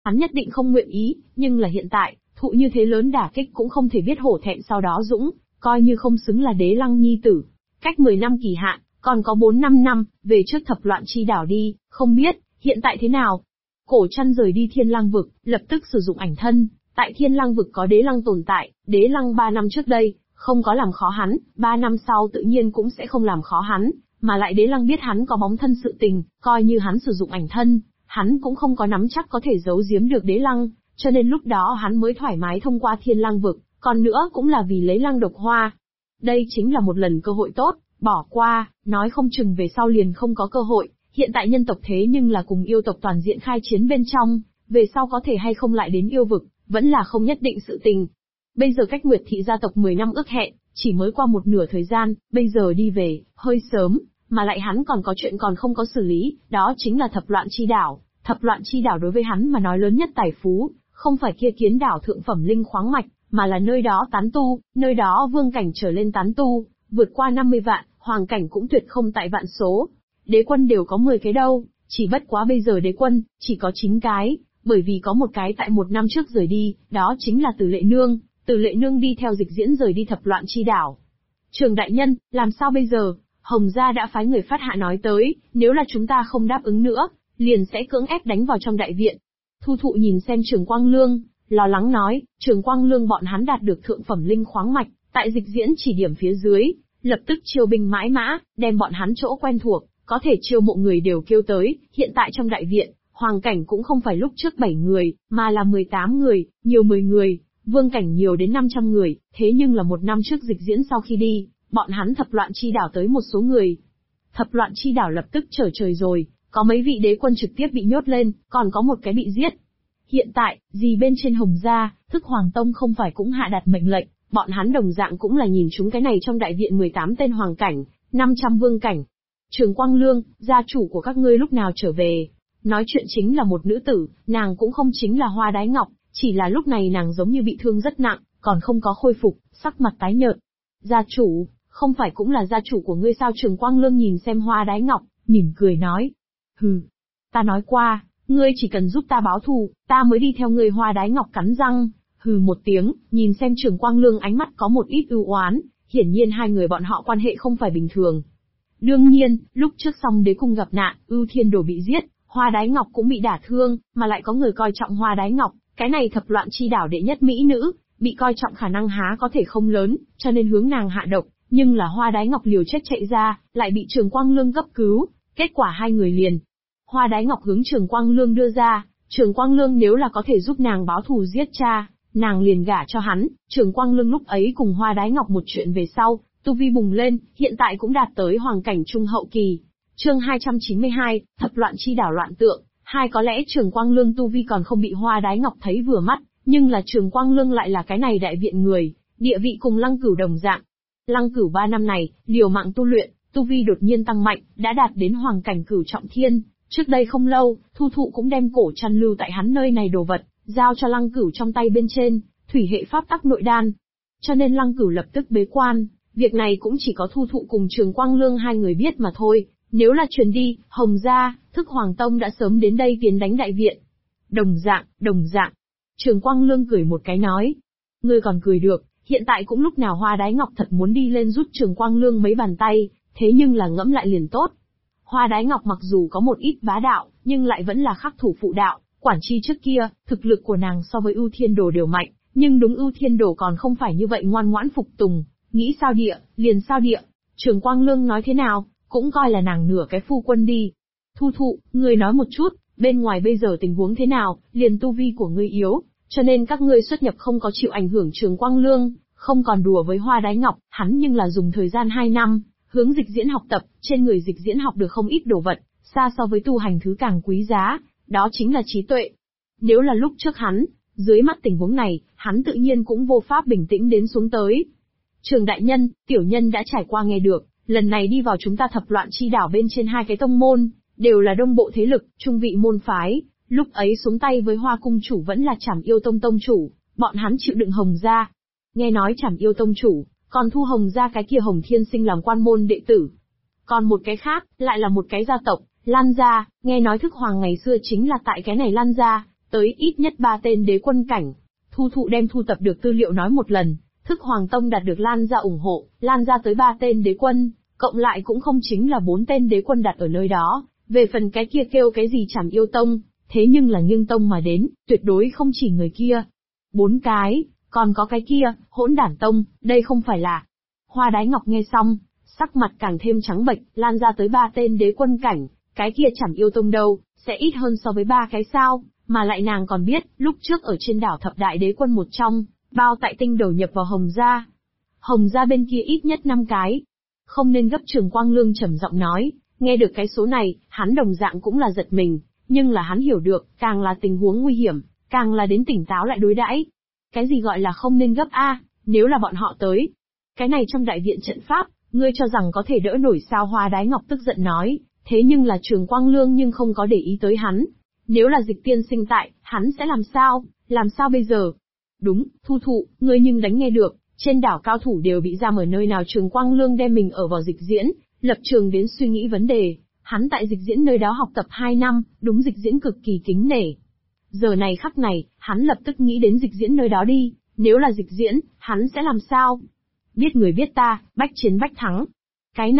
hắn nhất định không nguyện ý, nhưng là hiện tại, thụ như thế lớn đả kích cũng không thể biết hổ thẹn sau đó dũng, coi như không xứng là đế lăng nhi tử. Cách 10 năm kỳ hạn, còn có 4-5 năm, về trước thập loạn chi đảo đi, không biết, hiện tại thế nào? Cổ Trăn rời đi Thiên Lăng vực, lập tức sử dụng ảnh thân, tại Thiên Lăng vực có đế lăng tồn tại, đế lăng 3 năm trước đây, không có làm khó hắn, 3 năm sau tự nhiên cũng sẽ không làm khó hắn, mà lại đế lăng biết hắn có bóng thân sự tình, coi như hắn sử dụng ảnh thân, hắn cũng không có nắm chắc có thể giấu giếm được đế lăng, cho nên lúc đó hắn mới thoải mái thông qua Thiên Lăng vực, còn nữa cũng là vì lấy lăng độc hoa. Đây chính là một lần cơ hội tốt, bỏ qua, nói không chừng về sau liền không có cơ hội, hiện tại nhân tộc thế nhưng là cùng yêu tộc toàn diện khai chiến bên trong, về sau có thể hay không lại đến yêu vực, vẫn là không nhất định sự tình. Bây giờ cách Nguyệt thị gia tộc 10 năm ước hẹn, chỉ mới qua một nửa thời gian, bây giờ đi về, hơi sớm, mà lại hắn còn có chuyện còn không có xử lý, đó chính là thập loạn chi đảo. Thập loạn chi đảo đối với hắn mà nói lớn nhất tài phú, không phải kia kiến đảo thượng phẩm linh khoáng mạch, mà là nơi đó tán tu, nơi đó vương cảnh trở lên tán tu, vượt qua 50 vạn, hoàng cảnh cũng tuyệt không tại vạn số. Đế quân đều có 10 cái đâu, chỉ bất quá bây giờ đế quân, chỉ có 9 cái, bởi vì có một cái tại 1 năm trước rời đi, đó chính là Từ Lệ Nương đi theo Dịch Diễn rời đi thập loạn chi đảo. Trường đại nhân, làm sao bây giờ? Hồng gia đã phái người phát hạ nói tới, nếu là chúng ta không đáp ứng nữa, liền sẽ cưỡng ép đánh vào trong đại viện. Thu Thụ nhìn xem Trường Quang Lương, lo lắng nói, Trường Quang Lương bọn hắn đạt được thượng phẩm linh khoáng mạch, tại Dịch Diễn chỉ điểm phía dưới, lập tức chiêu binh mãi mã, đem bọn hắn chỗ quen thuộc, có thể chiêu mộ người đều kêu tới, hiện tại trong đại viện, hoàng cảnh cũng không phải lúc trước 7 người, mà là 18 người, nhiều 10 người, vương cảnh nhiều đến 500 người, thế nhưng là 1 năm trước Dịch Diễn sau khi đi, bọn hắn thập loạn chi đảo tới một số người. Thập loạn chi đảo lập tức trở trời rồi, có mấy vị đế quân trực tiếp bị nhốt lên, còn có một cái bị giết. Hiện tại, gì bên trên Hồng gia, Thức Hoàng Tông không phải cũng hạ đặt mệnh lệnh, bọn hắn đồng dạng cũng là nhìn chúng cái này trong đại viện 18 tên hoàng cảnh, 500 vương cảnh. Trường Quang Lương, gia chủ của các ngươi lúc nào trở về? Nói chuyện chính là một nữ tử, nàng cũng không chính là Hoa Đái Ngọc, chỉ là lúc này nàng giống như bị thương rất nặng, còn không có khôi phục, sắc mặt tái nhợt. Gia chủ, không phải cũng là gia chủ của ngươi sao? Trường Quang Lương nhìn xem Hoa Đái Ngọc, mỉm cười nói. Hừ, ta nói qua, ngươi chỉ cần giúp ta báo thù, ta mới đi theo ngươi. Hoa Đái Ngọc cắn răng, hừ một tiếng, nhìn xem Trường Quang Lương ánh mắt có một ít ưu oán, hiển nhiên hai người bọn họ quan hệ không phải bình thường. Đương nhiên, lúc trước Song Đế cung gặp nạn, Ưu Thiên Đồ bị giết, Hoa Đái Ngọc cũng bị đả thương, mà lại có người coi trọng Hoa Đái Ngọc, cái này thập loạn chi đảo đệ nhất mỹ nữ, bị coi trọng khả năng há có thể không lớn, cho nên hướng nàng hạ độc, nhưng là Hoa Đái Ngọc liều chết chạy ra, lại bị Trường Quang Lương cấp cứu, kết quả hai người liền. Hoa Đái Ngọc hướng Trường Quang Lương đưa ra, Trường Quang Lương nếu là có thể giúp nàng báo thù giết cha, nàng liền gả cho hắn. Trường Quang Lương lúc ấy cùng Hoa Đái Ngọc một chuyện về sau, tu vi bùng lên, hiện tại cũng đạt tới hoàng cảnh trung hậu kỳ. Chương 292, thập loạn chi đảo loạn tượng. Hai có lẽ Trường Quang Lương tu vi còn không bị Hoa Đái Ngọc thấy vừa mắt, nhưng là Trường Quang Lương lại là cái này đại viện người, địa vị cùng Lăng Cửu đồng dạng. Lăng Cửu 3 năm này, liều mạng tu luyện, tu vi đột nhiên tăng mạnh, đã đạt đến hoàng cảnh cửu trọng thiên. Trước đây không lâu, Thu Thụ cũng đem cổ chăn lưu tại hắn nơi này đồ vật, giao cho Lăng Cửu trong tay bên trên, thủy hệ pháp tắc nội đan. Cho nên Lăng Cửu lập tức bế quan, việc này cũng chỉ có Thu Thụ cùng Trường Quang Lương hai người biết mà thôi. Nếu là truyền đi, Hồng gia, Thức Hoàng Tông đã sớm đến đây tiến đánh đại viện. Đồng dạng. Trường Quang Lương cười một cái nói. Ngươi còn cười được, hiện tại cũng lúc nào Hoa Đái Ngọc thật muốn đi lên rút Trường Quang Lương mấy bàn tay, thế nhưng là ngẫm lại liền tốt. Hoa Đái Ngọc mặc dù có một ít bá đạo, nhưng lại vẫn là khắc thủ phụ đạo, quản chi trước kia, thực lực của nàng so với Ưu Thiên Đồ đều mạnh, nhưng đúng Ưu Thiên Đồ còn không phải như vậy ngoan ngoãn phục tùng, nghĩ sao địa, liền sao địa. Trường Quang Lương nói thế nào, cũng coi là nàng nửa cái phu quân đi. Thu Thụ, ngươi nói một chút, bên ngoài bây giờ tình huống thế nào? Liền tu vi của ngươi yếu, cho nên các ngươi xuất nhập không có chịu ảnh hưởng. Trường Quang Lương không còn đùa với Hoa Đái Ngọc, hắn nhưng là dùng thời gian 2 năm, hướng Dịch Diễn học tập, trên người Dịch Diễn học được không ít đồ vật, xa so với tu hành thứ càng quý giá, đó chính là trí tuệ. Nếu là lúc trước hắn, dưới mắt tình huống này, hắn tự nhiên cũng vô pháp bình tĩnh đến xuống tới. Trường đại nhân, tiểu nhân đã trải qua nghe được, lần này đi vào chúng ta thập loạn chi đảo bên trên 2 cái tông môn, đều là đông bộ thế lực, trung vị môn phái, lúc ấy xuống tay với Hoa cung chủ vẫn là Trảm Yêu Tông tông chủ, bọn hắn chịu đựng Hồng gia. Nghe nói Trảm Yêu Tông chủ, còn thu Hồng gia cái kia Hồng Thiên Sinh làm quan môn đệ tử. Còn một cái khác, lại là một cái gia tộc, Lan gia, nghe nói Thức Hoàng ngày xưa chính là tại cái này Lan gia, tới ít nhất 3 tên đế quân cảnh. Thu Thụ đem thu tập được tư liệu nói một lần, Thức Hoàng Tông đạt được Lan gia ủng hộ, lan ra tới 3 tên đế quân, cộng lại cũng không chính là 4 tên đế quân đặt ở nơi đó. Về phần cái kia kêu cái gì Trảm Yêu Tông, thế nhưng là nghiêng tông mà đến, tuyệt đối không chỉ người kia. 4 cái, còn có cái kia, Hỗn Đản Tông, đây không phải là. Hoa Đái Ngọc nghe xong, sắc mặt càng thêm trắng bệch, lan ra tới 3 tên đế quân cảnh, cái kia Trảm Yêu Tông đâu, sẽ ít hơn so với 3 cái sao, mà lại nàng còn biết, lúc trước ở trên đảo thập đại đế quân một trong, Bao Tại Tinh đầu nhập vào Hồng gia. Hồng gia bên kia ít nhất 5 cái. Không nên gấp. Trường Quang Lương trầm giọng nói, nghe được cái số này, hắn đồng dạng cũng là giật mình, nhưng là hắn hiểu được, càng là tình huống nguy hiểm, càng là đến tỉnh táo lại đối đãi. Cái gì gọi là không nên gấp a? Nếu là bọn họ tới, cái này trong đại viện trận pháp, ngươi cho rằng có thể đỡ nổi sao? Hoa Đái Ngọc tức giận nói, thế nhưng là Trường Quang Lương nhưng không có để ý tới hắn. Nếu là Dịch tiên sinh tại, hắn sẽ làm sao? Làm sao bây giờ? Đúng, Thu Thụ, ngươi nhưng đánh nghe được, trên đảo cao thủ đều bị giam ở nơi nào? Trường Quang Lương đem mình ở vào Dịch diễn, lập trường đến suy nghĩ vấn đề. Hắn tại Dịch diễn nơi đó học tập 2 năm, đúng Dịch diễn cực kỳ kính nể. Giờ này khắc này, hắn lập tức nghĩ đến Dịch diễn nơi đó đi, nếu là Dịch diễn, hắn sẽ làm sao? Biết người biết ta, bách chiến bách thắng. Cái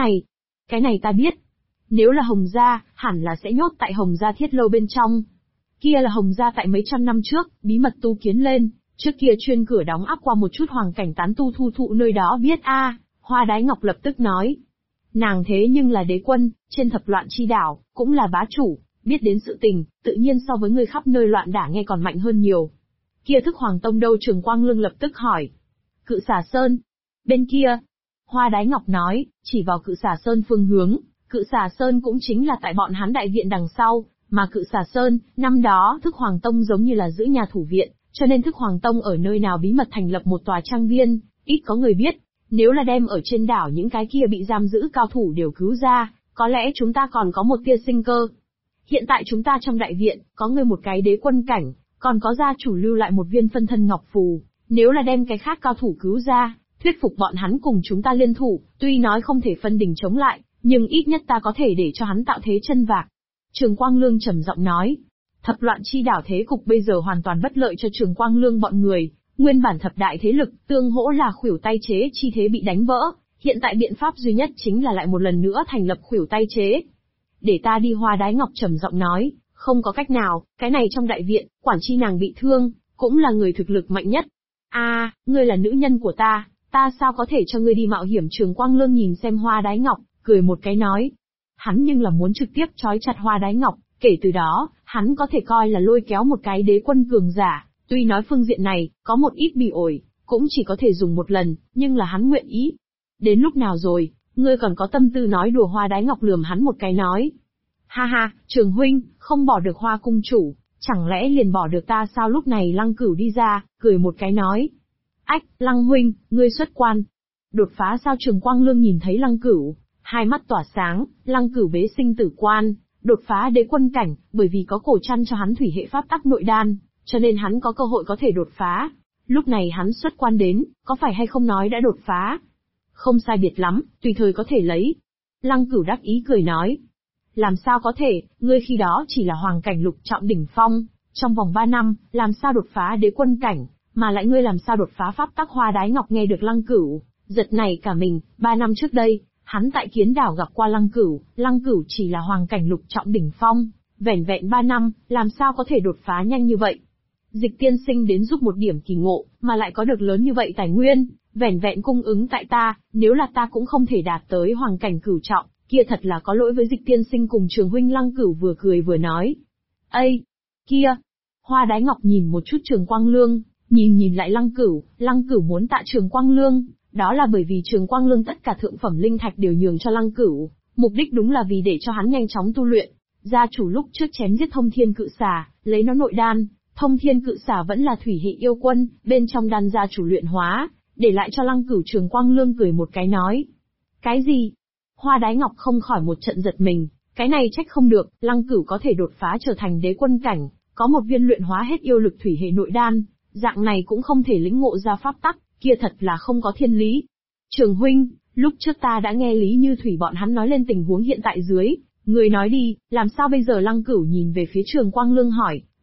này ta biết. Nếu là Hồng gia, hẳn là sẽ nhốt tại Hồng gia thiết lâu bên trong. Kia là Hồng gia tại mấy trăm năm trước, bí mật tu kiến lên, trước kia chuyên cửa đóng áp qua một chút hoàng cảnh tán tu. Thu Thụ nơi đó biết a. Hoa Đái Ngọc lập tức nói. Nàng thế nhưng là đế quân, trên thập loạn chi đảo, cũng là bá chủ, biết đến sự tình, tự nhiên so với người khắp nơi loạn đả nghe còn mạnh hơn nhiều. Kia Thức Hoàng Tông đâu? Trường Quang Lương lập tức hỏi. Cự Xà Sơn. Bên kia. Hoa Đái Ngọc nói, chỉ vào Cự Xà Sơn phương hướng. Cự Xà Sơn cũng chính là tại bọn hắn đại viện đằng sau, mà Cự Xà Sơn, năm đó Thức Hoàng Tông giống như là giữ nhà thủ viện, cho nên Thức Hoàng Tông ở nơi nào bí mật thành lập một tòa trang viên, ít có người biết. Nếu là đem ở trên đảo những cái kia bị giam giữ cao thủ đều cứu ra, có lẽ chúng ta còn có một tia sinh cơ. Hiện tại chúng ta trong đại viện, có người một cái đế quân cảnh, còn có gia chủ lưu lại một viên phân thân ngọc phù, nếu là đem cái khác cao thủ cứu ra, thuyết phục bọn hắn cùng chúng ta liên thủ, tuy nói không thể phân đình chống lại, nhưng ít nhất ta có thể để cho hắn tạo thế chân vạc. Trường Quang Lương trầm giọng nói, thập loạn chi đảo thế cục bây giờ hoàn toàn bất lợi cho Trường Quang Lương bọn người, nguyên bản thập đại thế lực, tương hỗ là khuỷu tay chế chi thế bị đánh vỡ, hiện tại biện pháp duy nhất chính là lại một lần nữa thành lập khuỷu tay chế. Để ta đi. Hoa Đái Ngọc trầm giọng nói, không có cách nào, cái này trong đại viện, quản chi nàng bị thương, cũng là người thực lực mạnh nhất. Ngươi là nữ nhân của ta sao có thể cho ngươi đi mạo hiểm? Trường Quang Lương nhìn xem Hoa Đái Ngọc, cười một cái nói. Hắn nhưng là muốn trực tiếp trói chặt Hoa Đái Ngọc, kể từ đó, hắn có thể coi là lôi kéo một cái đế quân cường giả, tuy nói phương diện này, có một ít bị ổi, cũng chỉ có thể dùng một lần, nhưng là hắn nguyện ý. Đến lúc nào rồi, ngươi còn có tâm tư nói đùa? Hoa Đái Ngọc lườm hắn một cái nói. Ha ha, Trường huynh, không bỏ được Hoa cung chủ, chẳng lẽ liền bỏ được ta sao? Lúc này Lăng Cửu đi ra, cười một cái nói. Ách, Lăng huynh, ngươi xuất quan. Đột phá sao? Trường Quang Lương nhìn thấy Lăng Cửu, hai mắt tỏa sáng. Lăng Cửu bế sinh tử quan, đột phá đế quân cảnh, bởi vì có cổ chăn cho hắn thủy hệ pháp tắc nội đan, cho nên hắn có cơ hội có thể đột phá. Lúc này hắn xuất quan đến, có phải hay không nói đã đột phá? Không sai biệt lắm, tùy thời có thể lấy. Lăng Cửu đắc ý cười nói. Làm sao có thể, ngươi khi đó chỉ là hoàng cảnh lục trọng đỉnh phong, trong vòng 3 năm, làm sao đột phá đế quân cảnh, mà lại ngươi làm sao đột phá pháp tắc? Hoa Đái Ngọc nghe được Lăng Cửu, giật nảy cả mình. 3 năm trước đây, hắn tại Kiến Đảo gặp qua Lăng Cửu chỉ là hoàng cảnh lục trọng đỉnh phong, vẻn vẹn 3 năm, làm sao có thể đột phá nhanh như vậy? Dịch tiên sinh đến giúp một điểm kỳ ngộ, mà lại có được lớn như vậy tài nguyên, vẻn vẹn cung ứng tại ta, nếu là ta cũng không thể đạt tới hoàng cảnh cửu trọng, kia thật là có lỗi với Dịch tiên sinh cùng Trường huynh. Lăng Cửu vừa cười vừa nói. Ây, kia. Hoa Đái Ngọc nhìn một chút Trường Quang Lương, nhìn lại Lăng Cửu muốn tạ Trường Quang Lương, đó là bởi vì Trường Quang Lương tất cả thượng phẩm linh thạch đều nhường cho Lăng Cửu, mục đích đúng là vì để cho hắn nhanh chóng tu luyện. Gia chủ lúc trước chém giết Thông Thiên Cự Xà, lấy nó nội đan, Thông Thiên Cự Xà vẫn là thủy hệ yêu quân, bên trong đan gia chủ luyện hóa, để lại cho Lăng Cửu. Trường Quang Lương cười một cái nói. Cái gì? Hoa Đái Ngọc không khỏi một trận giật mình, cái này trách không được, Lăng Cửu có thể đột phá trở thành đế quân cảnh, có một viên luyện hóa hết yêu lực thủy hệ nội đan, dạng này cũng không thể lĩnh ngộ ra pháp tắc, kia thật là không có thiên lý. Trường huynh, lúc trước ta đã nghe Lý Như Thủy bọn hắn nói lên tình huống hiện tại dưới, người nói đi, làm sao bây giờ? Lăng Cửu nhìn về phía Trường Quang Lương hỏi,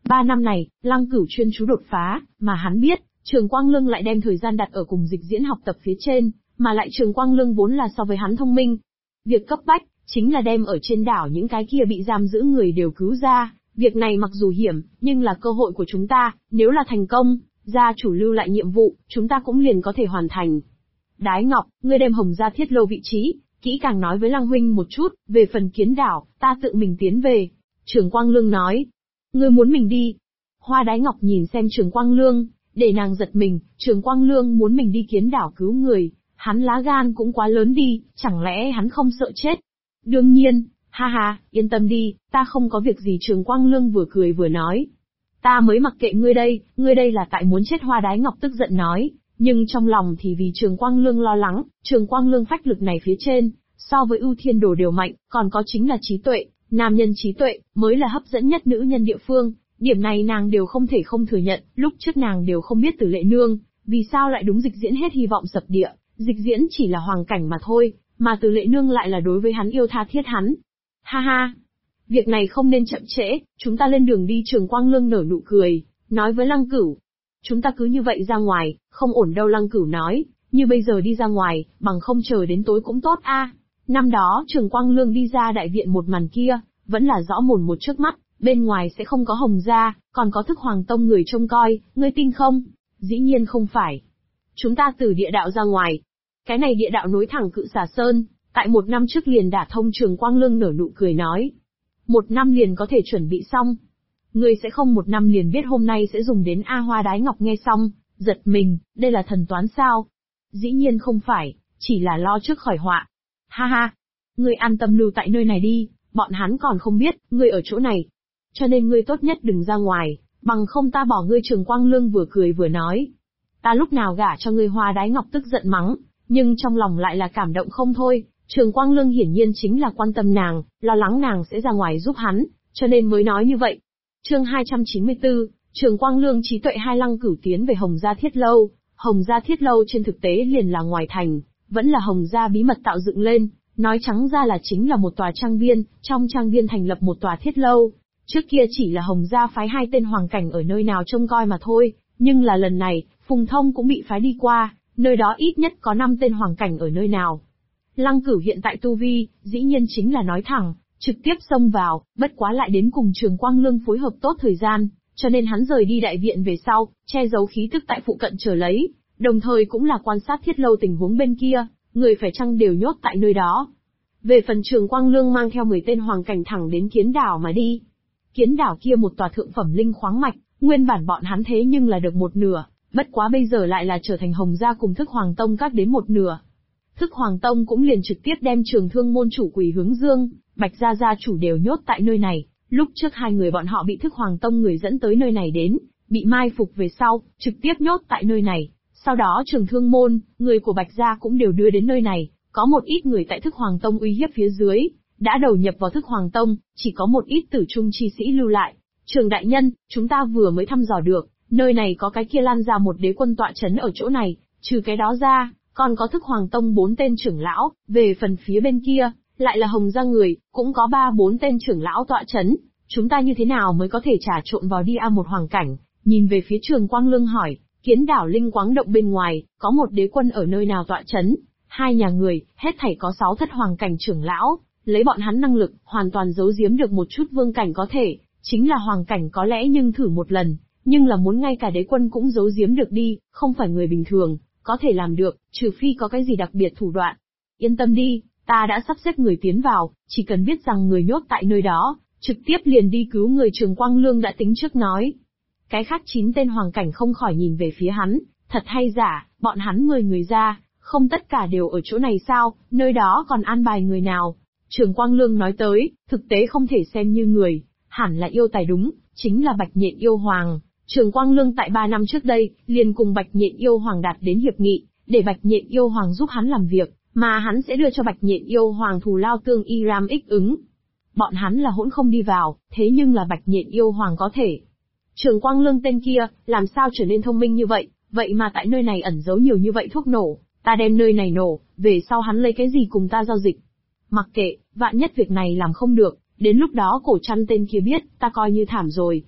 3 năm này, Lăng Cửu chuyên chú đột phá, mà hắn biết, Trường Quang Lương lại đem thời gian đặt ở cùng Dịch Diễn học tập phía trên, mà lại Trường Quang Lương vốn là so với hắn thông minh. Việc cấp bách, chính là đem ở trên đảo những cái kia bị giam giữ người đều cứu ra. Việc này mặc dù hiểm, nhưng là cơ hội của chúng ta, nếu là thành công, gia chủ lưu lại nhiệm vụ, chúng ta cũng liền có thể hoàn thành. Đái Ngọc, ngươi đem Hồng Gia Thiết Lâu vị trí, kỹ càng nói với Lăng huynh một chút, về phần Kiến đảo, ta tự mình tiến về. Trường Quang Lương nói, ngươi muốn mình đi. Hoa Đái Ngọc nhìn xem Trường Quang Lương, để nàng giật mình, Trường Quang Lương muốn mình đi Kiến đảo cứu người, hắn lá gan cũng quá lớn đi, chẳng lẽ hắn không sợ chết? Đương nhiên, ha ha, yên tâm đi, ta không có việc gì. Trường Quang Lương vừa cười vừa nói. Ta mới mặc kệ ngươi đây là tại muốn chết. Hoa Đái Ngọc tức giận nói, nhưng trong lòng thì vì Trường Quang Lương lo lắng. Trường Quang Lương phách lực này phía trên, so với Ưu Thiên Đồ đều mạnh, còn có chính là trí tuệ, nam nhân trí tuệ, mới là hấp dẫn nhất nữ nhân địa phương. Điểm này nàng đều không thể không thừa nhận, lúc trước nàng đều không biết Tử Lệ Nương, vì sao lại đúng Dịch Diễn hết hy vọng sập địa, Dịch Diễn chỉ là hoàng cảnh mà thôi, mà Tử Lệ Nương lại là đối với hắn yêu tha thiết hắn. Ha ha! Việc này không nên chậm trễ, chúng ta lên đường đi. Trường Quang Lương nở nụ cười, nói với Lăng Cửu. Chúng ta cứ như vậy ra ngoài, không ổn đâu. Lăng Cửu nói, như bây giờ đi ra ngoài, bằng không chờ đến tối cũng tốt a. Năm đó Trường Quang Lương đi ra đại viện một màn kia, vẫn là rõ mồn một trước mắt, bên ngoài sẽ không có Hồng Gia, còn có Thức Hoàng Tông người trông coi, ngươi tin không? Dĩ nhiên không phải. Chúng ta từ địa đạo ra ngoài. Cái này địa đạo nối thẳng Cự Xà Sơn, tại 1 năm trước liền đả thông. Trường Quang Lương nở nụ cười nói. 1 năm liền có thể chuẩn bị xong. Ngươi sẽ không 1 năm liền biết hôm nay sẽ dùng đến. A Hoa Đái Ngọc nghe xong, giật mình, đây là thần toán sao? Dĩ nhiên không phải, chỉ là lo trước khỏi họa. Ha ha, ngươi an tâm lưu tại nơi này đi, bọn hắn còn không biết, ngươi ở chỗ này. Cho nên ngươi tốt nhất đừng ra ngoài, bằng không ta bỏ ngươi. Trường Quang Lương vừa cười vừa nói. Ta lúc nào gả cho ngươi? Hoa Đái Ngọc tức giận mắng, nhưng trong lòng lại là cảm động không thôi. Trường Quang Lương hiển nhiên chính là quan tâm nàng, lo lắng nàng sẽ ra ngoài giúp hắn, cho nên mới nói như vậy. Chương 294, Trường Quang Lương trí tuệ. Hai Lăng Cửu tiến về Hồng Gia Thiết Lâu. Hồng Gia Thiết Lâu trên thực tế liền là ngoài thành, vẫn là Hồng Gia bí mật tạo dựng lên, nói trắng ra là chính là một tòa trang viên, trong trang viên thành lập một tòa thiết lâu. Trước kia chỉ là Hồng Gia phái 2 tên hoàng cảnh ở nơi nào trông coi mà thôi, nhưng là lần này, Phùng Thông cũng bị phái đi qua, nơi đó ít nhất có 5 tên hoàng cảnh ở nơi nào. Lăng Cửu hiện tại tu vi, dĩ nhiên chính là nói thẳng, trực tiếp xông vào, bất quá lại đến cùng Trường Quang Lương phối hợp tốt thời gian, cho nên hắn rời đi đại viện về sau, che giấu khí tức tại phụ cận chờ lấy, đồng thời cũng là quan sát thiết lâu tình huống bên kia, người phải chăng đều nhốt tại nơi đó. Về phần Trường Quang Lương mang theo 10 tên hoàng cảnh thẳng đến Kiến đảo mà đi. Kiến đảo kia một tòa thượng phẩm linh khoáng mạch, nguyên bản bọn hắn thế nhưng là được một nửa, bất quá bây giờ lại là trở thành Hồng Gia cùng Thức Hoàng Tông các đến một nửa. Thức Hoàng Tông cũng liền trực tiếp đem Trường Thương môn chủ Quỷ Hướng Dương, Bạch Gia gia chủ đều nhốt tại nơi này. Lúc trước 2 người bọn họ bị Thức Hoàng Tông người dẫn tới nơi này đến, bị mai phục về sau, trực tiếp nhốt tại nơi này. Sau đó Trường Thương môn, người của Bạch Gia cũng đều đưa đến nơi này, có một ít người tại Thức Hoàng Tông uy hiếp phía dưới, đã đầu nhập vào Thức Hoàng Tông, chỉ có một ít tử trung chi sĩ lưu lại. Trường đại nhân, chúng ta vừa mới thăm dò được, nơi này có cái kia lan ra một đế quân tọa chấn ở chỗ này, trừ cái đó ra, còn có Thức Hoàng Tông 4 tên trưởng lão, về phần phía bên kia, lại là Hồng Gia người, cũng có 3-4 tên trưởng lão tọa chấn. Chúng ta như thế nào mới có thể trà trộn vào đi? Một hoàng cảnh, nhìn về phía Trường Quang Lương hỏi, Kiến đảo linh quáng động bên ngoài, có một đế quân ở nơi nào tọa chấn? 2 nhà người, hết thảy có 6 thất hoàng cảnh trưởng lão, lấy bọn hắn năng lực, hoàn toàn giấu giếm được một chút vương cảnh có thể, chính là hoàng cảnh có lẽ nhưng thử một lần, nhưng là muốn ngay cả đế quân cũng giấu giếm được đi, không phải người bình thường có thể làm được, trừ phi có cái gì đặc biệt thủ đoạn. Yên tâm đi, ta đã sắp xếp người tiến vào, chỉ cần biết rằng người nhốt tại nơi đó, trực tiếp liền đi cứu người. Trường Quang Lương đã tính trước nói. Cái khác 9 tên hoàng cảnh không khỏi nhìn về phía hắn, thật hay giả, bọn hắn 10 người ra, không tất cả đều ở chỗ này sao, nơi đó còn an bài người nào? Trường Quang Lương nói tới, thực tế không thể xem như người, hẳn là yêu tài đúng, chính là Bạch Nhện Yêu Hoàng. Trường Quang Lương tại 3 năm trước đây, liền cùng Bạch Nhện Yêu Hoàng đạt đến hiệp nghị, để Bạch Nhện Yêu Hoàng giúp hắn làm việc, mà hắn sẽ đưa cho Bạch Nhện Yêu Hoàng thù lao tương y ram ích ứng. Bọn hắn là hỗn không đi vào, thế nhưng là Bạch Nhện Yêu Hoàng có thể. Trường Quang Lương tên kia, làm sao trở nên thông minh như vậy, vậy mà tại nơi này ẩn giấu nhiều như vậy thuốc nổ, ta đem nơi này nổ, về sau hắn lấy cái gì cùng ta giao dịch? Mặc kệ, vạn nhất việc này làm không được, đến lúc đó Cổ Trăn tên kia biết, ta coi như thảm rồi.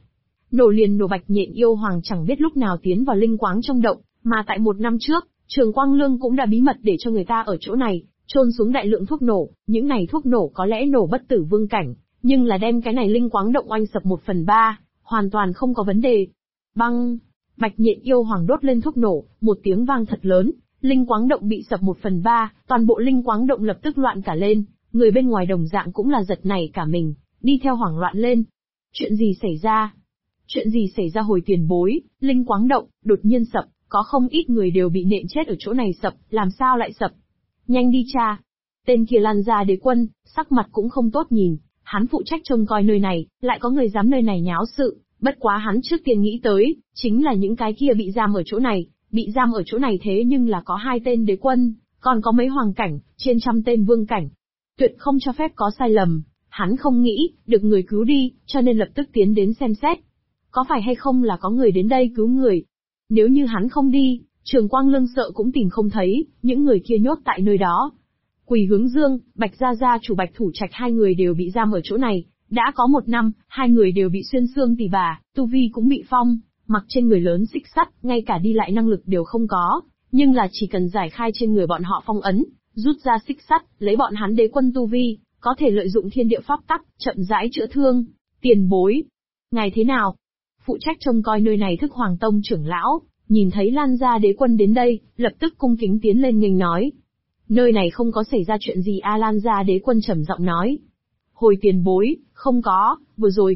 Nổ liền nổ. Bạch Nhện yêu hoàng chẳng biết lúc nào tiến vào linh quáng trong động, mà tại 1 năm trước, Trường Quang Lương cũng đã bí mật để cho người ta ở chỗ này chôn xuống đại lượng thuốc nổ. Những này thuốc nổ có lẽ nổ bất tử vương cảnh, nhưng là đem cái này linh quáng động oanh sập 1/3, hoàn toàn không có vấn đề. Băng! Bạch Nhện yêu hoàng đốt lên thuốc nổ, một tiếng vang thật lớn, linh quáng động bị sập 1/3, toàn bộ linh quáng động lập tức loạn cả lên, người bên ngoài đồng dạng cũng là giật nảy cả mình, đi theo hoảng loạn lên. Chuyện gì xảy ra? Chuyện gì xảy ra? Hồi tiền bối, linh quáng động đột nhiên sập, có không ít người đều bị nện chết ở chỗ này. Sập, làm sao lại sập? Nhanh đi tra. Tên kia Lan Gia Đế Quân, sắc mặt cũng không tốt nhìn, hắn phụ trách trông coi nơi này, lại có người dám nơi này nháo sự, bất quá hắn trước tiên nghĩ tới, chính là những cái kia bị giam ở chỗ này, thế nhưng là có 2 tên đế quân, còn có mấy hoàng cảnh, trên 100 tên vương cảnh. Tuyệt không cho phép có sai lầm, hắn không nghĩ, được người cứu đi, cho nên lập tức tiến đến xem xét. Có phải hay không là có người đến đây cứu người? Nếu như hắn không đi, Trường Quang Lương sợ cũng tìm không thấy, những người kia nhốt tại nơi đó. Quỳ Hướng Dương, Bạch Gia Gia chủ Bạch Thủ Trạch 2 người đều bị giam ở chỗ này, đã có 1 năm, 2 người đều bị xuyên xương tỳ bà, tu vi cũng bị phong, mặc trên người lớn xích sắt, ngay cả đi lại năng lực đều không có, nhưng là chỉ cần giải khai trên người bọn họ phong ấn, rút ra xích sắt, lấy bọn hắn đế quân tu vi, có thể lợi dụng thiên địa pháp tắc, chậm rãi chữa thương. Tiền bối, ngài thế nào? Phụ trách trông coi nơi này Thức Hoàng Tông trưởng lão, nhìn thấy Lan Gia Đế Quân đến đây, lập tức cung kính tiến lên nghênh nói. Nơi này không có xảy ra chuyện gì a? Lan Gia Đế Quân trầm giọng nói. Hồi tiền bối, không có, vừa rồi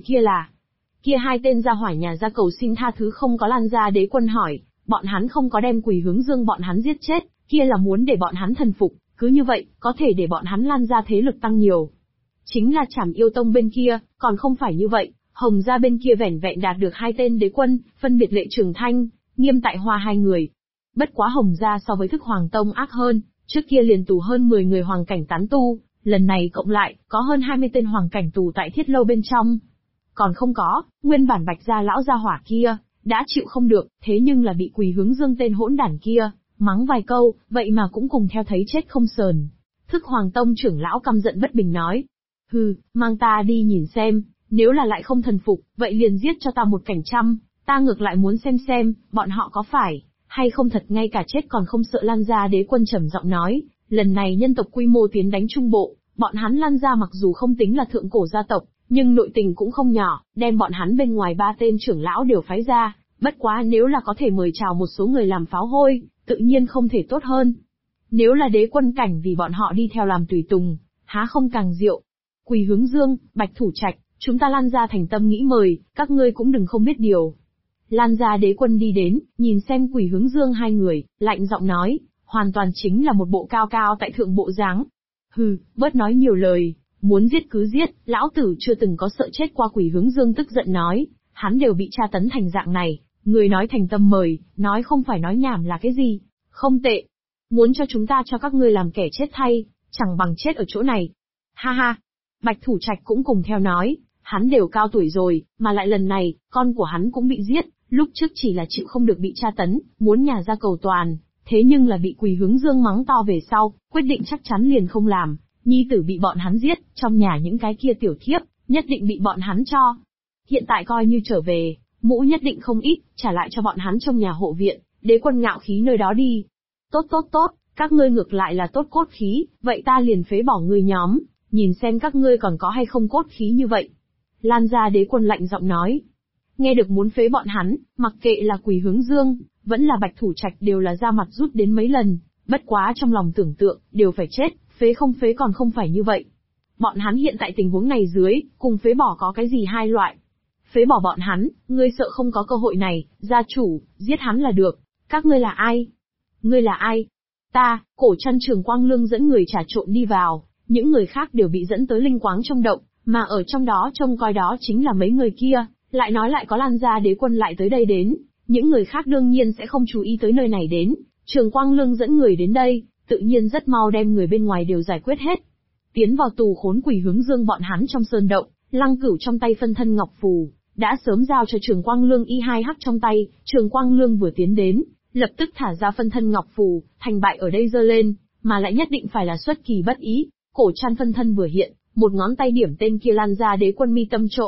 kia 2 tên gia hỏa nhà gia cầu xin tha thứ không có. Lan Gia Đế Quân hỏi, bọn hắn không có đem Quỳ Hướng Dương bọn hắn giết chết, kia là muốn để bọn hắn thần phục, cứ như vậy, có thể để bọn hắn Lan Gia thế lực tăng nhiều. Chính là Trảm Yêu Tông bên kia, còn không phải như vậy, Hồng Gia bên kia vẻn vẹn đạt được 2 tên đế quân, phân biệt Lệ Trường Thanh, Nghiêm Tại Hoa 2 người. Bất quá Hồng Gia so với Thức Hoàng Tông ác hơn, trước kia liền tù hơn 10 người hoàng cảnh tán tu, lần này cộng lại, có hơn 20 tên hoàng cảnh tù tại Thiết Lâu bên trong. Còn không có, nguyên bản Bạch Gia lão gia hỏa kia, đã chịu không được, thế nhưng là bị Quỳ Hướng Dương tên hỗn đản kia mắng vài câu, vậy mà cũng cùng theo thấy chết không sờn. Thức Hoàng Tông trưởng lão căm giận bất bình nói. Hừ, mang ta đi nhìn xem, nếu là lại không thần phục, vậy liền giết cho ta một cảnh trăm, ta ngược lại muốn xem, bọn họ có phải hay không thật ngay cả chết còn không sợ. Lan Gia Đế Quân trầm giọng nói, lần này nhân tộc quy mô tiến đánh Trung Bộ, bọn hắn Lan Gia mặc dù không tính là thượng cổ gia tộc, nhưng nội tình cũng không nhỏ, đem bọn hắn bên ngoài 3 tên trưởng lão đều phái ra, bất quá nếu là có thể mời chào một số người làm pháo hôi, tự nhiên không thể tốt hơn. Nếu là đế quân cảnh vì bọn họ đi theo làm tùy tùng, há không càng diệu. Quỳ Hướng Dương, Bạch Thủ Trạch, chúng ta Lan Gia thành tâm nghĩ mời, các ngươi cũng đừng không biết điều. Lan Gia Đế Quân đi đến, nhìn xem Quỳ Hướng Dương 2 người, lạnh giọng nói, hoàn toàn chính là một bộ cao cao tại thượng bộ dáng. Hừ, bớt nói nhiều lời, muốn giết cứ giết, lão tử chưa từng có sợ chết qua. Quỳ Hướng Dương tức giận nói, hắn đều bị tra tấn thành dạng này, người nói thành tâm mời, nói không phải nói nhảm là cái gì? Không tệ. Muốn cho chúng ta cho các ngươi làm kẻ chết thay, chẳng bằng chết ở chỗ này. Ha ha. Bạch Thủ Trạch cũng cùng theo nói, hắn đều cao tuổi rồi, mà lại lần này, con của hắn cũng bị giết, lúc trước chỉ là chịu không được bị tra tấn, muốn nhà ra cầu toàn, thế nhưng là bị Quỳ Hướng Dương mắng to về sau, quyết định chắc chắn liền không làm, nhi tử bị bọn hắn giết, trong nhà những cái kia tiểu thiếp, nhất định bị bọn hắn cho. Hiện tại coi như trở về, mũ nhất định không ít, trả lại cho bọn hắn trong nhà hộ viện, đế quân ngạo khí nơi đó đi. Tốt, các ngươi ngược lại là tốt cốt khí, vậy ta liền phế bỏ ngươi nhóm, nhìn xem các ngươi còn có hay không cốt khí như vậy. Lan Gia Đế Quân lạnh giọng nói. Nghe được muốn phế bọn hắn, mặc kệ là Quỳ Hướng Dương, vẫn là Bạch Thủ Trạch đều là ra mặt rút đến mấy lần, bất quá trong lòng tưởng tượng, đều phải chết, phế không phế còn không phải như vậy. Bọn hắn hiện tại tình huống này dưới, cùng phế bỏ có cái gì hai loại. Phế bỏ bọn hắn, ngươi sợ không có cơ hội này, gia chủ, giết hắn là được. Các ngươi là ai? Ngươi là ai? Ta, Cổ Trăn Trường Quang Lương dẫn người trà trộn đi vào, những người khác đều bị dẫn tới linh quáng trong động, mà ở trong đó trông coi đó chính là mấy người kia, lại nói lại có Lan Gia Đế Quân lại tới đây đến, những người khác đương nhiên sẽ không chú ý tới nơi này đến, Trường Quang Lương dẫn người đến đây, tự nhiên rất mau đem người bên ngoài đều giải quyết hết. Tiến vào tù khốn Quỳ Hướng Dương bọn hắn trong sơn động, Lăng Cửu trong tay phân thân ngọc phù, đã sớm giao cho Trường Quang Lương y 2 hắc trong tay, Trường Quang Lương vừa tiến đến, lập tức thả ra phân thân ngọc phù, thành bại ở đây giơ lên, mà lại nhất định phải là xuất kỳ bất ý. Cổ Trăn phân thân vừa hiện, một ngón tay điểm tên kia Lan Gia Đế Quân mi tâm chỗ,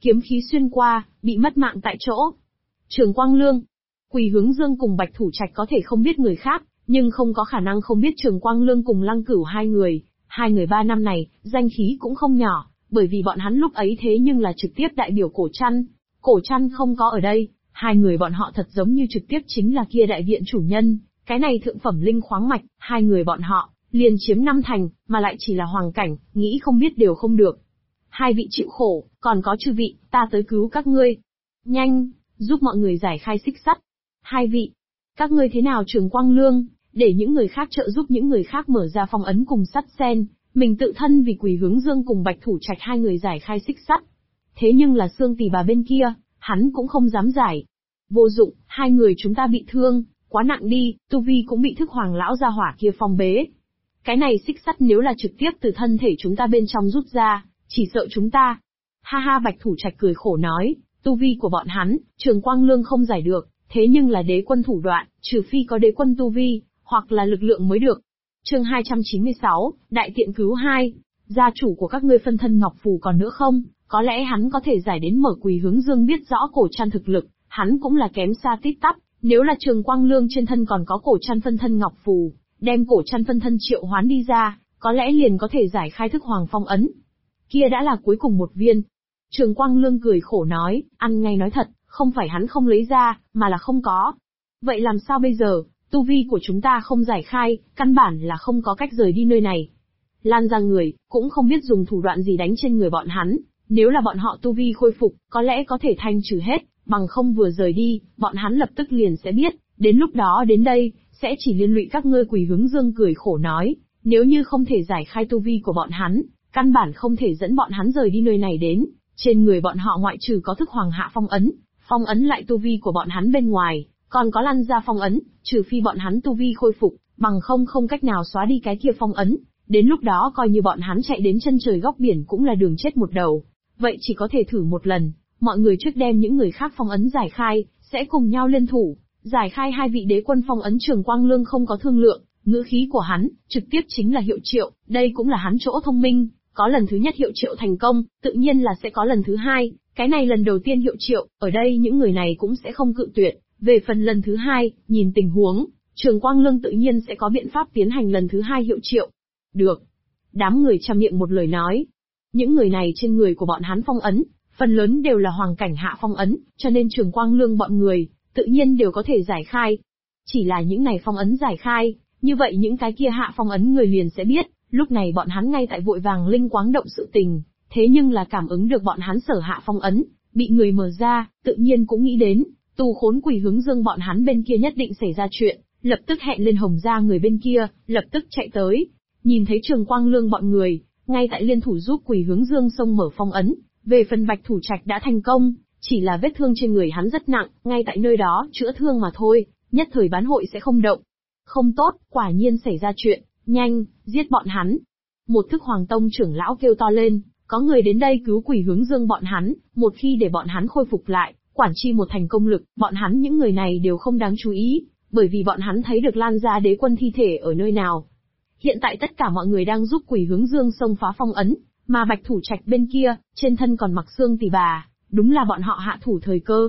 kiếm khí xuyên qua, bị mất mạng tại chỗ. Trường Quang Lương, Quỳ Hướng Dương cùng Bạch Thủ Trạch có thể không biết người khác, nhưng không có khả năng không biết Trường Quang Lương cùng Lăng Cửu hai người. Hai người 3 năm này, danh khí cũng không nhỏ, bởi vì bọn hắn lúc ấy thế nhưng là trực tiếp đại biểu Cổ Trăn. Cổ Trăn không có ở đây, hai người bọn họ thật giống như trực tiếp chính là kia đại viện chủ nhân, cái này thượng phẩm linh khoáng mạch, hai người bọn họ liền chiếm 5 thành, mà lại chỉ là hoàng cảnh, nghĩ không biết đều không được. Hai vị chịu khổ, còn có chư vị, ta tới cứu các ngươi. Nhanh, giúp mọi người giải khai xích sắt. Hai vị, các ngươi thế nào Trường Quang Lương, để những người khác trợ giúp những người khác mở ra phong ấn cùng sắt sen, mình tự thân vì Quỳ Hướng Dương cùng Bạch Thủ Trạch hai người giải khai xích sắt. Thế nhưng là Xương Tỷ Bà bên kia, hắn cũng không dám giải. Vô dụng, hai người chúng ta bị thương, quá nặng đi, tu vi cũng bị Thức Hoàng lão gia hỏa kia phong bế. Cái này xích sắt nếu là trực tiếp từ thân thể chúng ta bên trong rút ra, chỉ sợ chúng ta. Ha ha, Bạch Thủ Trạch cười khổ nói, tu vi của bọn hắn, Trường Quang Lương không giải được, thế nhưng là đế quân thủ đoạn, trừ phi có đế quân tu vi, hoặc là lực lượng mới được. Chương 296, Đại Tiện Cứu 2, gia chủ của các ngươi phân thân Ngọc Phù còn nữa không? Có lẽ hắn có thể giải đến mở Quỳ Hướng Dương biết rõ Cổ Trăn thực lực, hắn cũng là kém xa tít tắp, nếu là Trường Quang Lương trên thân còn có Cổ Trăn phân thân Ngọc Phù, đem Cổ Trăn phân thân triệu hoán đi ra, có lẽ liền có thể giải khai Thức Hoàng phong ấn. Kia đã là cuối cùng một viên. Trường Quang Lương cười khổ nói, ăn ngay nói thật, không phải hắn không lấy ra, mà là không có. Vậy làm sao bây giờ, tu vi của chúng ta không giải khai, căn bản là không có cách rời đi nơi này. Lan ra người, cũng không biết dùng thủ đoạn gì đánh trên người bọn hắn, nếu là bọn họ tu vi khôi phục, có lẽ có thể thanh trừ hết, bằng không vừa rời đi, bọn hắn lập tức liền sẽ biết, đến lúc đó đến đây, sẽ chỉ liên lụy các ngươi. Quỳ Hướng Dương cười khổ nói, nếu như không thể giải khai tu vi của bọn hắn, căn bản không thể dẫn bọn hắn rời đi nơi này đến, trên người bọn họ ngoại trừ có Thức Hoàng hạ phong ấn lại tu vi của bọn hắn bên ngoài, còn có Lăn ra phong ấn, trừ phi bọn hắn tu vi khôi phục, bằng không cách nào xóa đi cái kia phong ấn, đến lúc đó coi như bọn hắn chạy đến chân trời góc biển cũng là đường chết một đầu. Vậy chỉ có thể thử một lần, mọi người trước đem những người khác phong ấn giải khai, sẽ cùng nhau liên thủ, giải khai hai vị đế quân phong ấn. Trường Quang Lương không có thương lượng, ngữ khí của hắn, trực tiếp chính là hiệu triệu, đây cũng là hắn chỗ thông minh, có lần thứ nhất hiệu triệu thành công, tự nhiên là sẽ có lần thứ hai, cái này lần đầu tiên hiệu triệu, ở đây những người này cũng sẽ không cự tuyệt, về phần lần thứ hai, nhìn tình huống, Trường Quang Lương tự nhiên sẽ có biện pháp tiến hành lần thứ hai hiệu triệu. Được. Đám người chăm miệng một lời nói. Những người này trên người của bọn hắn phong ấn, phần lớn đều là hoàng cảnh hạ phong ấn, cho nên Trường Quang Lương bọn người, tự nhiên đều có thể giải khai. Chỉ là những này phong ấn giải khai, như vậy những cái kia hạ phong ấn người liền sẽ biết, lúc này bọn hắn ngay tại vội vàng linh quáng động sự tình, thế nhưng là cảm ứng được bọn hắn sở hạ phong ấn, bị người mở ra, tự nhiên cũng nghĩ đến, tù khốn Quỳ Hướng Dương bọn hắn bên kia nhất định xảy ra chuyện, lập tức hẹn lên Hồng gia người bên kia, lập tức chạy tới, nhìn thấy Trường Quang Lương bọn người, ngay tại liên thủ giúp Quỳ Hướng Dương xông mở phong ấn, về phần Bạch Thủ Trạch đã thành công, chỉ là vết thương trên người hắn rất nặng, ngay tại nơi đó chữa thương mà thôi, nhất thời bán hội sẽ không động. Không tốt, quả nhiên xảy ra chuyện, nhanh, giết bọn hắn. Một Thức Hoàng Tông trưởng lão kêu to lên, có người đến đây cứu Quỳ Hướng Dương bọn hắn, một khi để bọn hắn khôi phục lại, quản chi một thành công lực, bọn hắn những người này đều không đáng chú ý, bởi vì bọn hắn thấy được Lan gia đế quân thi thể ở nơi nào. Hiện tại tất cả mọi người đang giúp Quỳ Hướng Dương xông phá phong ấn, mà Bạch Thủ Trạch bên kia, trên thân còn mặc xương tỷ bà, đúng là bọn họ hạ thủ thời cơ.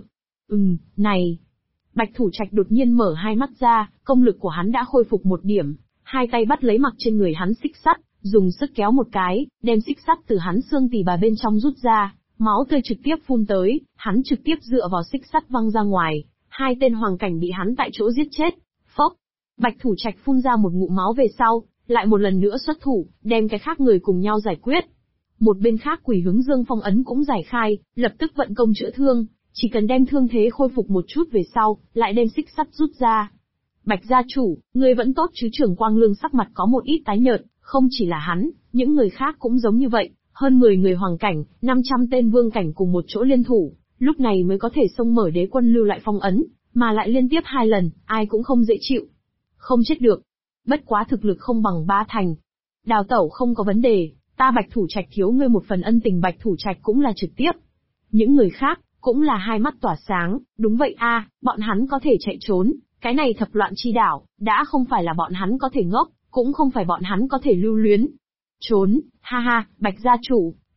Này. Bạch Thủ Trạch đột nhiên mở hai mắt ra, công lực của hắn đã khôi phục một điểm, hai tay bắt lấy mặc trên người hắn xích sắt, dùng sức kéo một cái, đem xích sắt từ hắn xương tỷ bà bên trong rút ra, máu tươi trực tiếp phun tới, hắn trực tiếp dựa vào xích sắt văng ra ngoài, hai tên hoàng cảnh bị hắn tại chỗ giết chết. Phốc. Bạch Thủ Trạch phun ra một ngụm máu về sau, lại một lần nữa xuất thủ, đem cái khác người cùng nhau giải quyết. Một bên khác Quỳ Hướng Dương phong ấn cũng giải khai, lập tức vận công chữa thương, chỉ cần đem thương thế khôi phục một chút về sau, lại đem xích sắt rút ra. Bạch gia chủ, ngươi vẫn tốt chứ? Trường Quang Lương sắc mặt có một ít tái nhợt, không chỉ là hắn, những người khác cũng giống như vậy, hơn 10 người hoàng cảnh, 500 tên vương cảnh cùng một chỗ liên thủ, lúc này mới có thể xông mở đế quân lưu lại phong ấn, mà lại liên tiếp 2 lần, ai cũng không dễ chịu. Không chết được. Bất quá thực lực không bằng 3 thành. Đào tẩu không có vấn đề, ta Bạch Thủ Trạch thiếu ngươi một phần ân tình. Bạch Thủ Trạch cũng là trực tiếp. Những người khác, cũng là hai mắt tỏa sáng, đúng vậy a, bọn hắn có thể chạy trốn, cái này thập loạn chi đảo, đã không phải là bọn hắn có thể ngốc, cũng không phải bọn hắn có thể lưu luyến. Trốn, ha ha, Bạch gia chủ,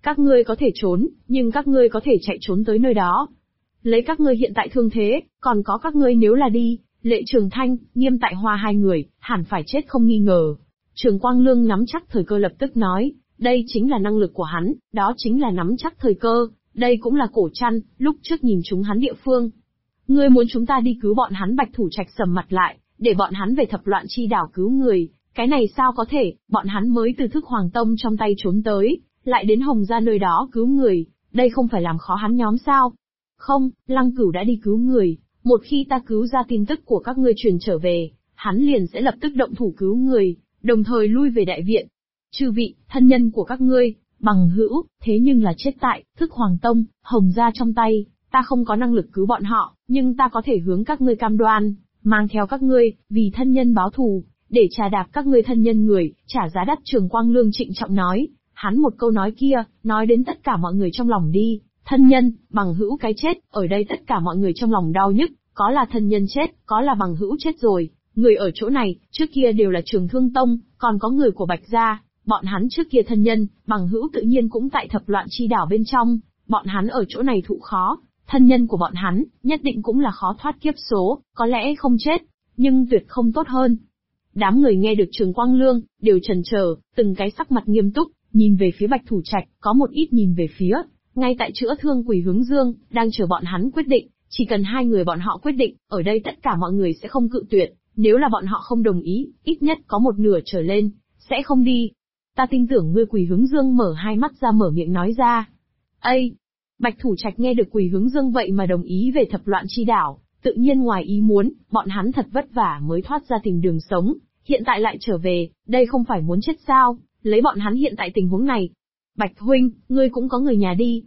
Các ngươi có thể trốn, nhưng các ngươi có thể chạy trốn tới nơi đó. Lấy các ngươi hiện tại thương thế, còn có các ngươi nếu là đi, Lệ Trường Thanh, Nghiêm Tại Hoa hai người, hẳn phải chết không nghi ngờ. Trường Quang Lương nắm chắc thời cơ lập tức nói, đây chính là năng lực của hắn, đó chính là nắm chắc thời cơ, đây cũng là Cổ Trăn, lúc trước nhìn chúng hắn địa phương. Ngươi muốn chúng ta đi cứu bọn hắn? Bạch Thủ Trạch sầm mặt lại, để bọn hắn về Thập Loạn Chi Đảo cứu người, cái này sao có thể, bọn hắn mới từ Thức Hoàng Tông trong tay trốn tới, lại đến Hồng gia nơi đó cứu người, đây không phải làm khó hắn nhóm sao? Không, Lăng Cửu đã đi cứu người, một khi ta cứu ra tin tức của các ngươi truyền trở về, hắn liền sẽ lập tức động thủ cứu người, đồng thời lui về đại viện. Chư vị, thân nhân của các ngươi, bằng hữu, thế nhưng là chết tại Thức Hoàng Tông, Hồng gia trong tay, ta không có năng lực cứu bọn họ, nhưng ta có thể hướng các ngươi cam đoan, mang theo các ngươi, vì thân nhân báo thù, để trà đạp các ngươi thân nhân người, trả giá đắt. Trường Quang Lương trịnh trọng nói, hắn một câu nói kia, nói đến tất cả mọi người trong lòng đi, thân nhân, bằng hữu cái chết, ở đây tất cả mọi người trong lòng đau nhức, có là thân nhân chết, có là bằng hữu chết rồi, người ở chỗ này, trước kia đều là Trường Thương Tông, còn có người của Bạch gia, bọn hắn trước kia thân nhân, bằng hữu tự nhiên cũng tại Thập Loạn Chi Đảo bên trong, bọn hắn ở chỗ này thụ khó, thân nhân của bọn hắn, nhất định cũng là khó thoát kiếp số, có lẽ không chết, nhưng tuyệt không tốt hơn. Đám người nghe được Trường Quang Lương, đều chần chờ, từng cái sắc mặt nghiêm túc, nhìn về phía Bạch Thủ Trạch, có một ít nhìn về phía, ngay tại chữa thương Quỷ Hướng Dương, đang chờ bọn hắn quyết định, chỉ cần hai người bọn họ quyết định, ở đây tất cả mọi người sẽ không cự tuyệt, nếu là bọn họ không đồng ý, ít nhất có một nửa trở lên, sẽ không đi. Ta tin tưởng ngươi. Quỷ Hướng Dương mở hai mắt ra mở miệng nói ra. Ây! Bạch Thủ Trạch nghe được Quỷ Hướng Dương vậy mà đồng ý về Thập Loạn Chi Đảo, tự nhiên ngoài ý muốn, bọn hắn thật vất vả mới thoát ra tìm đường sống, hiện tại lại trở về, đây không phải muốn chết sao, lấy bọn hắn hiện tại tình huống này. Bạch huynh, ngươi cũng có người nhà đi.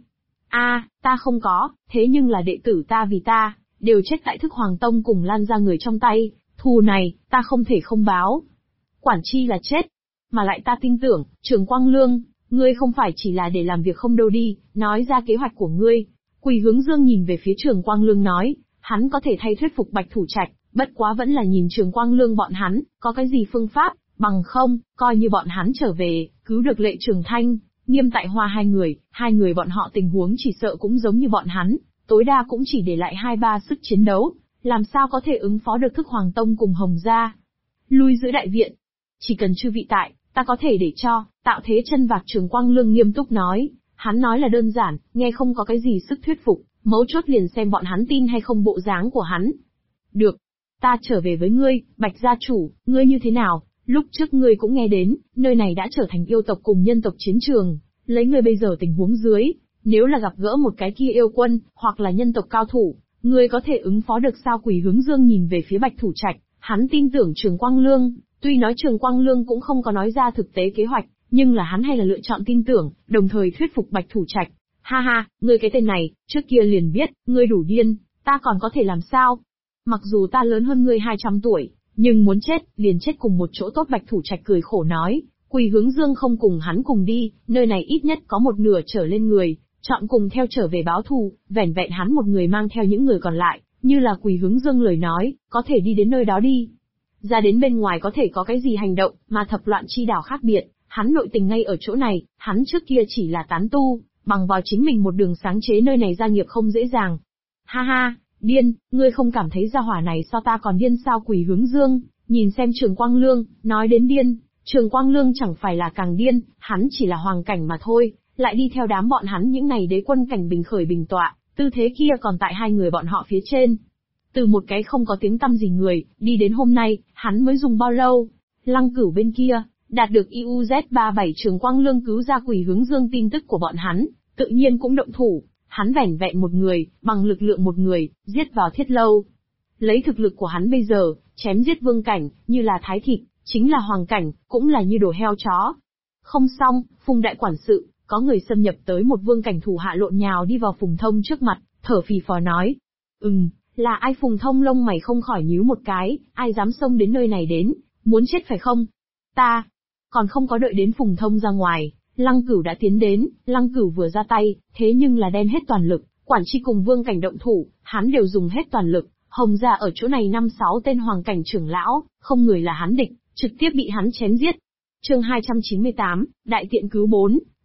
Ta không có, thế nhưng là đệ tử ta vì ta, đều chết tại Thức Hoàng Tông cùng Lan ra người trong tay, thù này, ta không thể không báo. Quản chi là chết. Mà lại ta tin tưởng, Trường Quang Lương, ngươi không phải chỉ là để làm việc không đâu đi, nói ra kế hoạch của ngươi. Quỷ Hướng Dương nhìn về phía Trường Quang Lương nói, hắn có thể thay thuyết phục Bạch Thủ Trạch, bất quá vẫn là nhìn Trường Quang Lương bọn hắn, có cái gì phương pháp, bằng không, coi như bọn hắn trở về, cứu được Lệ Trường Thanh, Nghiêm Tại Hoa hai người bọn họ tình huống chỉ sợ cũng giống như bọn hắn, tối đa cũng chỉ để lại 2-3 sức chiến đấu, làm sao có thể ứng phó được Thức Hoàng Tông cùng Hồng gia. Lui giữa đại viện, chỉ cần chư vị tại, ta có thể để cho, tạo thế chân vạc. Trường Quang Lương nghiêm túc nói, hắn nói là đơn giản, nghe không có cái gì sức thuyết phục, mấu chốt liền xem bọn hắn tin hay không bộ dáng của hắn. Được, ta trở về với ngươi, Bạch gia chủ, ngươi như thế nào? Lúc trước ngươi cũng nghe đến, nơi này đã trở thành yêu tộc cùng nhân tộc chiến trường, lấy ngươi bây giờ tình huống dưới, nếu là gặp gỡ một cái kia yêu quân, hoặc là nhân tộc cao thủ, ngươi có thể ứng phó được sao? Quỷ Hướng Dương nhìn về phía Bạch Thủ Trạch, hắn tin tưởng Trường Quang Lương, tuy nói Trường Quang Lương cũng không có nói ra thực tế kế hoạch, nhưng là hắn hay là lựa chọn tin tưởng, đồng thời thuyết phục Bạch Thủ Trạch. Ha, ngươi cái tên này, trước kia liền biết, ngươi đủ điên, ta còn có thể làm sao? Mặc dù ta lớn hơn ngươi 200 tuổi, nhưng muốn chết, liền chết cùng một chỗ tốt. Bạch Thủ Trạch cười khổ nói, Quỷ Hướng Dương không cùng hắn cùng đi, nơi này ít nhất có một nửa trở lên người, chọn cùng theo trở về báo thù, vẻn vẹn hắn một người mang theo những người còn lại, như là Quỷ Hướng Dương lời nói, có thể đi đến nơi đó đi. Ra đến bên ngoài có thể có cái gì hành động, mà Thập Loạn Chi Đảo khác biệt, hắn nội tình ngay ở chỗ này, hắn trước kia chỉ là tán tu, bằng vào chính mình một đường sáng chế nơi này gia nghiệp không dễ dàng. Ha, điên, ngươi không cảm thấy gia hỏa này so ta còn điên sao? Quỷ Hướng Dương, nhìn xem Trường Quang Lương, nói đến điên, Trường Quang Lương chẳng phải là càng điên, hắn chỉ là hoàng cảnh mà thôi, lại đi theo đám bọn hắn những này đế quân cảnh bình khởi bình tọa, tư thế kia còn tại hai người bọn họ phía trên. Từ một cái không có tiếng tăm gì người, đi đến hôm nay, hắn mới dùng bao lâu? Lăng Cửu bên kia, đạt được IUZ37 Trường Quang Lương cứu ra Quỷ Hướng Dương tin tức của bọn hắn, tự nhiên cũng động thủ, hắn vẻn vẹn một người, bằng lực lượng một người, giết vào Thiết Lâu. Lấy thực lực của hắn bây giờ, chém giết vương cảnh, như là thái thịt, chính là hoàng cảnh, cũng là như đồ heo chó. Không xong, Phùng đại quản sự, có người xâm nhập tới. Một vương cảnh thủ hạ lộn nhào đi vào Phùng Thông trước mặt, thở phì phò nói. Là ai? Phùng Thông lông mày không khỏi nhíu một cái, ai dám xông đến nơi này đến, muốn chết phải không? Ta, còn không có đợi đến Phùng Thông ra ngoài, Lăng Cửu đã tiến đến. Lăng Cửu vừa ra tay, thế nhưng là đem hết toàn lực, quản chi cùng vương cảnh động thủ, hắn đều dùng hết toàn lực. Hồng gia ở chỗ này 5-6 tên hoàng cảnh trưởng lão, không người là hắn địch, trực tiếp bị hắn chém giết. Chương 298, Đại tiện cứu 4,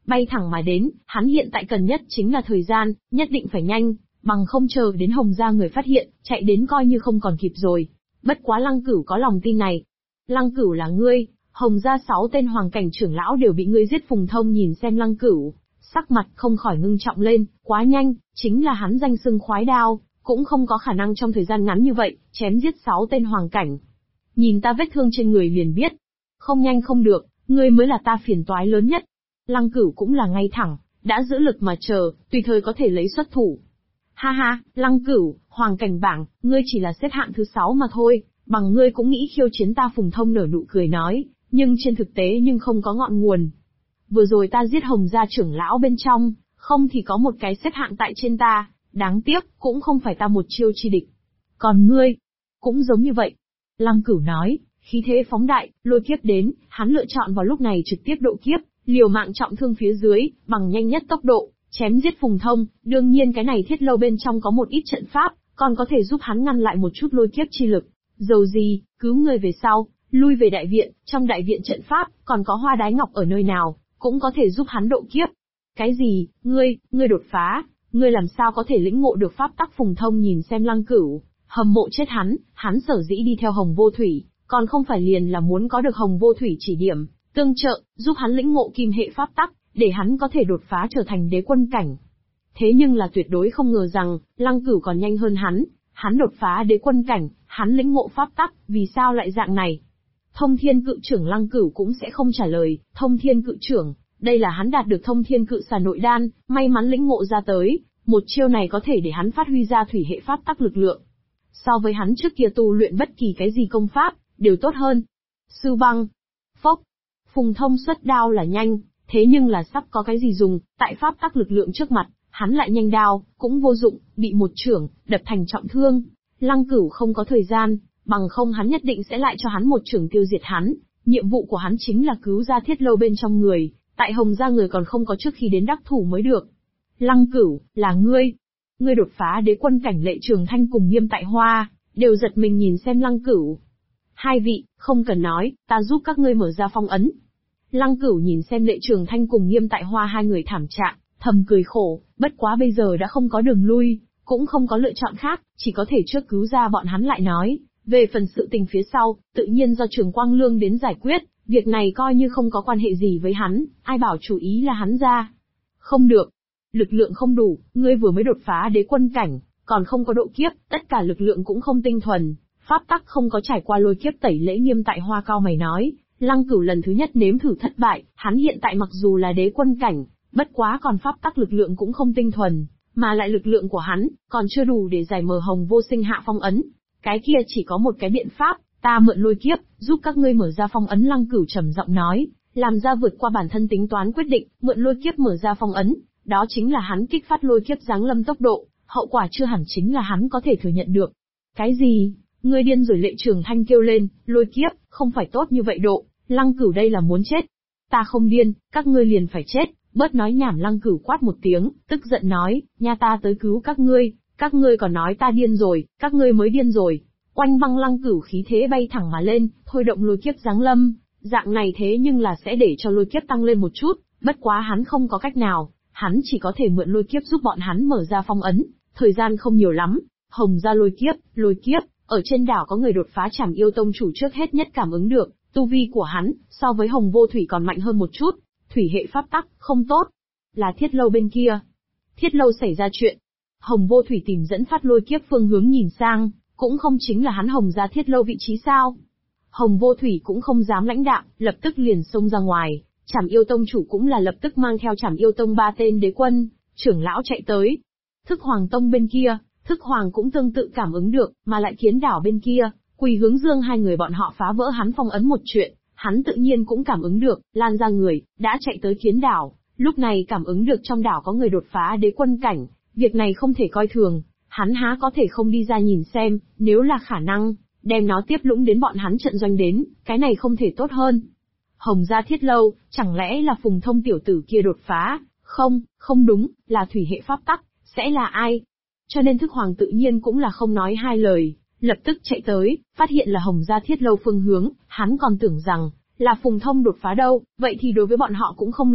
bay thẳng mà đến, hắn hiện tại cần nhất chính là thời gian, nhất định phải nhanh, bằng không chờ đến Hồng gia người phát hiện, chạy đến coi như không còn kịp rồi. Bất quá Lăng Cửu có lòng tin này. Lăng Cửu là ngươi, Hồng gia 6 tên hoàng cảnh trưởng lão đều bị ngươi giết. Phùng Thông nhìn xem Lăng Cửu, sắc mặt không khỏi ngưng trọng lên, quá nhanh, chính là hắn danh xưng khoái đao, cũng không có khả năng trong thời gian ngắn như vậy, chém giết 6 tên hoàng cảnh. Nhìn ta vết thương trên người liền biết. Không nhanh không được, ngươi mới là ta phiền toái lớn nhất. Lăng Cửu cũng là ngay thẳng, đã giữ lực mà chờ, tùy thời có thể lấy xuất thủ. Ha ha, Lăng Cửu, hoàng cảnh bảng, ngươi chỉ là xếp hạng thứ 6 mà thôi, bằng ngươi cũng nghĩ khiêu chiến ta. Phùng Thông nở nụ cười nói, nhưng trên thực tế nhưng không có ngọn nguồn. Vừa rồi ta giết Hồng gia trưởng lão bên trong, không thì có một cái xếp hạng tại trên ta, đáng tiếc, cũng không phải ta một chiêu chi địch. Còn ngươi, cũng giống như vậy. Lăng Cửu nói, khí thế phóng đại, lôi kiếp đến, hắn lựa chọn vào lúc này trực tiếp độ kiếp, liều mạng trọng thương phía dưới, bằng nhanh nhất tốc độ, chém giết Phùng Thông. Đương nhiên cái này thiết lâu bên trong có một ít trận pháp, còn có thể giúp hắn ngăn lại một chút lôi kiếp chi lực. Dầu gì, cứu người về sau, lui về đại viện, trong đại viện trận pháp, còn có hoa đái ngọc ở nơi nào, cũng có thể giúp hắn độ kiếp. Cái gì, ngươi đột phá, ngươi làm sao có thể lĩnh ngộ được pháp tắc? Phùng Thông nhìn xem Lăng Cửu, hâm mộ chết hắn sở dĩ đi theo Hồng Vô Thủy, còn không phải liền là muốn có được Hồng Vô Thủy chỉ điểm, tương trợ, giúp hắn lĩnh ngộ kim hệ pháp tắc, để hắn có thể đột phá trở thành đế quân cảnh. Thế nhưng là tuyệt đối không ngờ rằng, Lăng Cửu còn nhanh hơn hắn đột phá đế quân cảnh, hắn lĩnh ngộ pháp tắc, vì sao lại dạng này? Thông Thiên Cự Trưởng Lăng Cửu cũng sẽ không trả lời. Thông Thiên Cự Trưởng, đây là hắn đạt được Thông Thiên Cự Xà nội đan, may mắn lĩnh ngộ ra tới, một chiêu này có thể để hắn phát huy ra thủy hệ pháp tắc lực lượng. So với hắn trước kia tu luyện bất kỳ cái gì công pháp, đều tốt hơn. Sư băng, phốc, Phùng Thông xuất đao là nhanh, thế nhưng là sắp có cái gì dùng, tại pháp tắc lực lượng trước mặt, hắn lại nhanh đao, cũng vô dụng, bị một chưởng, đập thành trọng thương. Lăng Cửu không có thời gian, bằng không hắn nhất định sẽ lại cho hắn một chưởng tiêu diệt hắn. Nhiệm vụ của hắn chính là cứu ra thiết lâu bên trong người, tại Hồng gia người còn không có trước khi đến đắc thủ mới được. Lăng Cửu, là ngươi đột phá đế quân cảnh. Lệ Trường Thanh cùng Nghiêm Tại Hoa đều giật mình nhìn xem Lăng Cửu. Hai vị, không cần nói, ta giúp các ngươi mở ra phong ấn. Lăng Cửu nhìn xem Lệ Trường Thanh cùng Nghiêm Tại Hoa hai người thảm trạng, thầm cười khổ, bất quá bây giờ đã không có đường lui, cũng không có lựa chọn khác, chỉ có thể trước cứu ra bọn hắn lại nói. Về phần sự tình phía sau, tự nhiên do Trường Quang Lương đến giải quyết, việc này coi như không có quan hệ gì với hắn, ai bảo chủ ý là hắn ra. Không được, lực lượng không đủ, ngươi vừa mới đột phá đế quân cảnh, còn không có độ kiếp, tất cả lực lượng cũng không tinh thuần, pháp tắc không có trải qua lôi kiếp tẩy lễ. Nghiêm Tại Hoa cao mày nói, Lăng Cửu lần thứ nhất nếm thử thất bại, hắn hiện tại mặc dù là đế quân cảnh, bất quá còn pháp tắc lực lượng cũng không tinh thuần, mà lại lực lượng của hắn còn chưa đủ để giải mở Hồng Vô Sinh hạ phong ấn. Cái kia chỉ có một cái biện pháp, ta mượn lôi kiếp, giúp các ngươi mở ra phong ấn. Lăng Cửu trầm giọng nói, làm ra vượt qua bản thân tính toán quyết định, mượn lôi kiếp mở ra phong ấn, đó chính là hắn kích phát lôi kiếp giáng lâm tốc độ, hậu quả chưa hẳn chính là hắn có thể thừa nhận được. Cái gì? Ngươi điên rồi? Lệ Trường Thanh kêu lên, lôi kiếp, không phải tốt như vậy độ, Lăng Cửu đây là muốn chết. Ta không điên, các ngươi liền phải chết, bớt nói nhảm. Lăng Cửu quát một tiếng, tức giận nói, nha ta tới cứu các ngươi còn nói ta điên rồi, các ngươi mới điên rồi. Oanh băng. Lăng Cửu khí thế bay thẳng mà lên, thôi động lôi kiếp giáng lâm, dạng này thế nhưng là sẽ để cho lôi kiếp tăng lên một chút, bất quá hắn không có cách nào, hắn chỉ có thể mượn lôi kiếp giúp bọn hắn mở ra phong ấn, thời gian không nhiều lắm. Hồng gia lôi kiếp, ở trên đảo có người đột phá Trảm Yêu Tông chủ trước hết nhất cảm ứng được, tu vi của hắn, so với Hồng Vô Thủy còn mạnh hơn một chút, thủy hệ pháp tắc, không tốt. Là thiết lâu bên kia. Thiết lâu xảy ra chuyện. Hồng Vô Thủy tìm dẫn phát lôi kiếp phương hướng nhìn sang, cũng không chính là hắn Hồng gia thiết lâu vị trí sao? Hồng Vô Thủy cũng không dám lãnh đạm, lập tức liền xông ra ngoài, Trảm Yêu Tông chủ cũng là lập tức mang theo Trảm Yêu Tông 3 tên đế quân, trưởng lão chạy tới. Thức Hoàng Tông bên kia, Thức Hoàng cũng tương tự cảm ứng được, mà lại Kiến Đảo bên kia, Quỳ Hướng Dương hai người bọn họ phá vỡ hắn phong ấn một chuyện, hắn tự nhiên cũng cảm ứng được, lan ra người, đã chạy tới Kiến Đảo, lúc này cảm ứng được trong đảo có người đột phá đế quân cảnh, việc này không thể coi thường, hắn há có thể không đi ra nhìn xem, nếu là khả năng, đem nó tiếp lũng đến bọn hắn trận doanh đến, cái này không thể tốt hơn. Hồng gia thiết lâu, chẳng lẽ là Phùng Thông tiểu tử kia đột phá? Không đúng, là thủy hệ pháp tắc, sẽ là ai? Cho nên Thức Hoàng tự nhiên cũng là không nói hai lời, lập tức chạy tới, phát hiện là Hồng gia thiết lâu phương hướng, hắn còn tưởng rằng là Phùng Thông đột phá đâu, vậy thì đối với bọn họ cũng không lợi,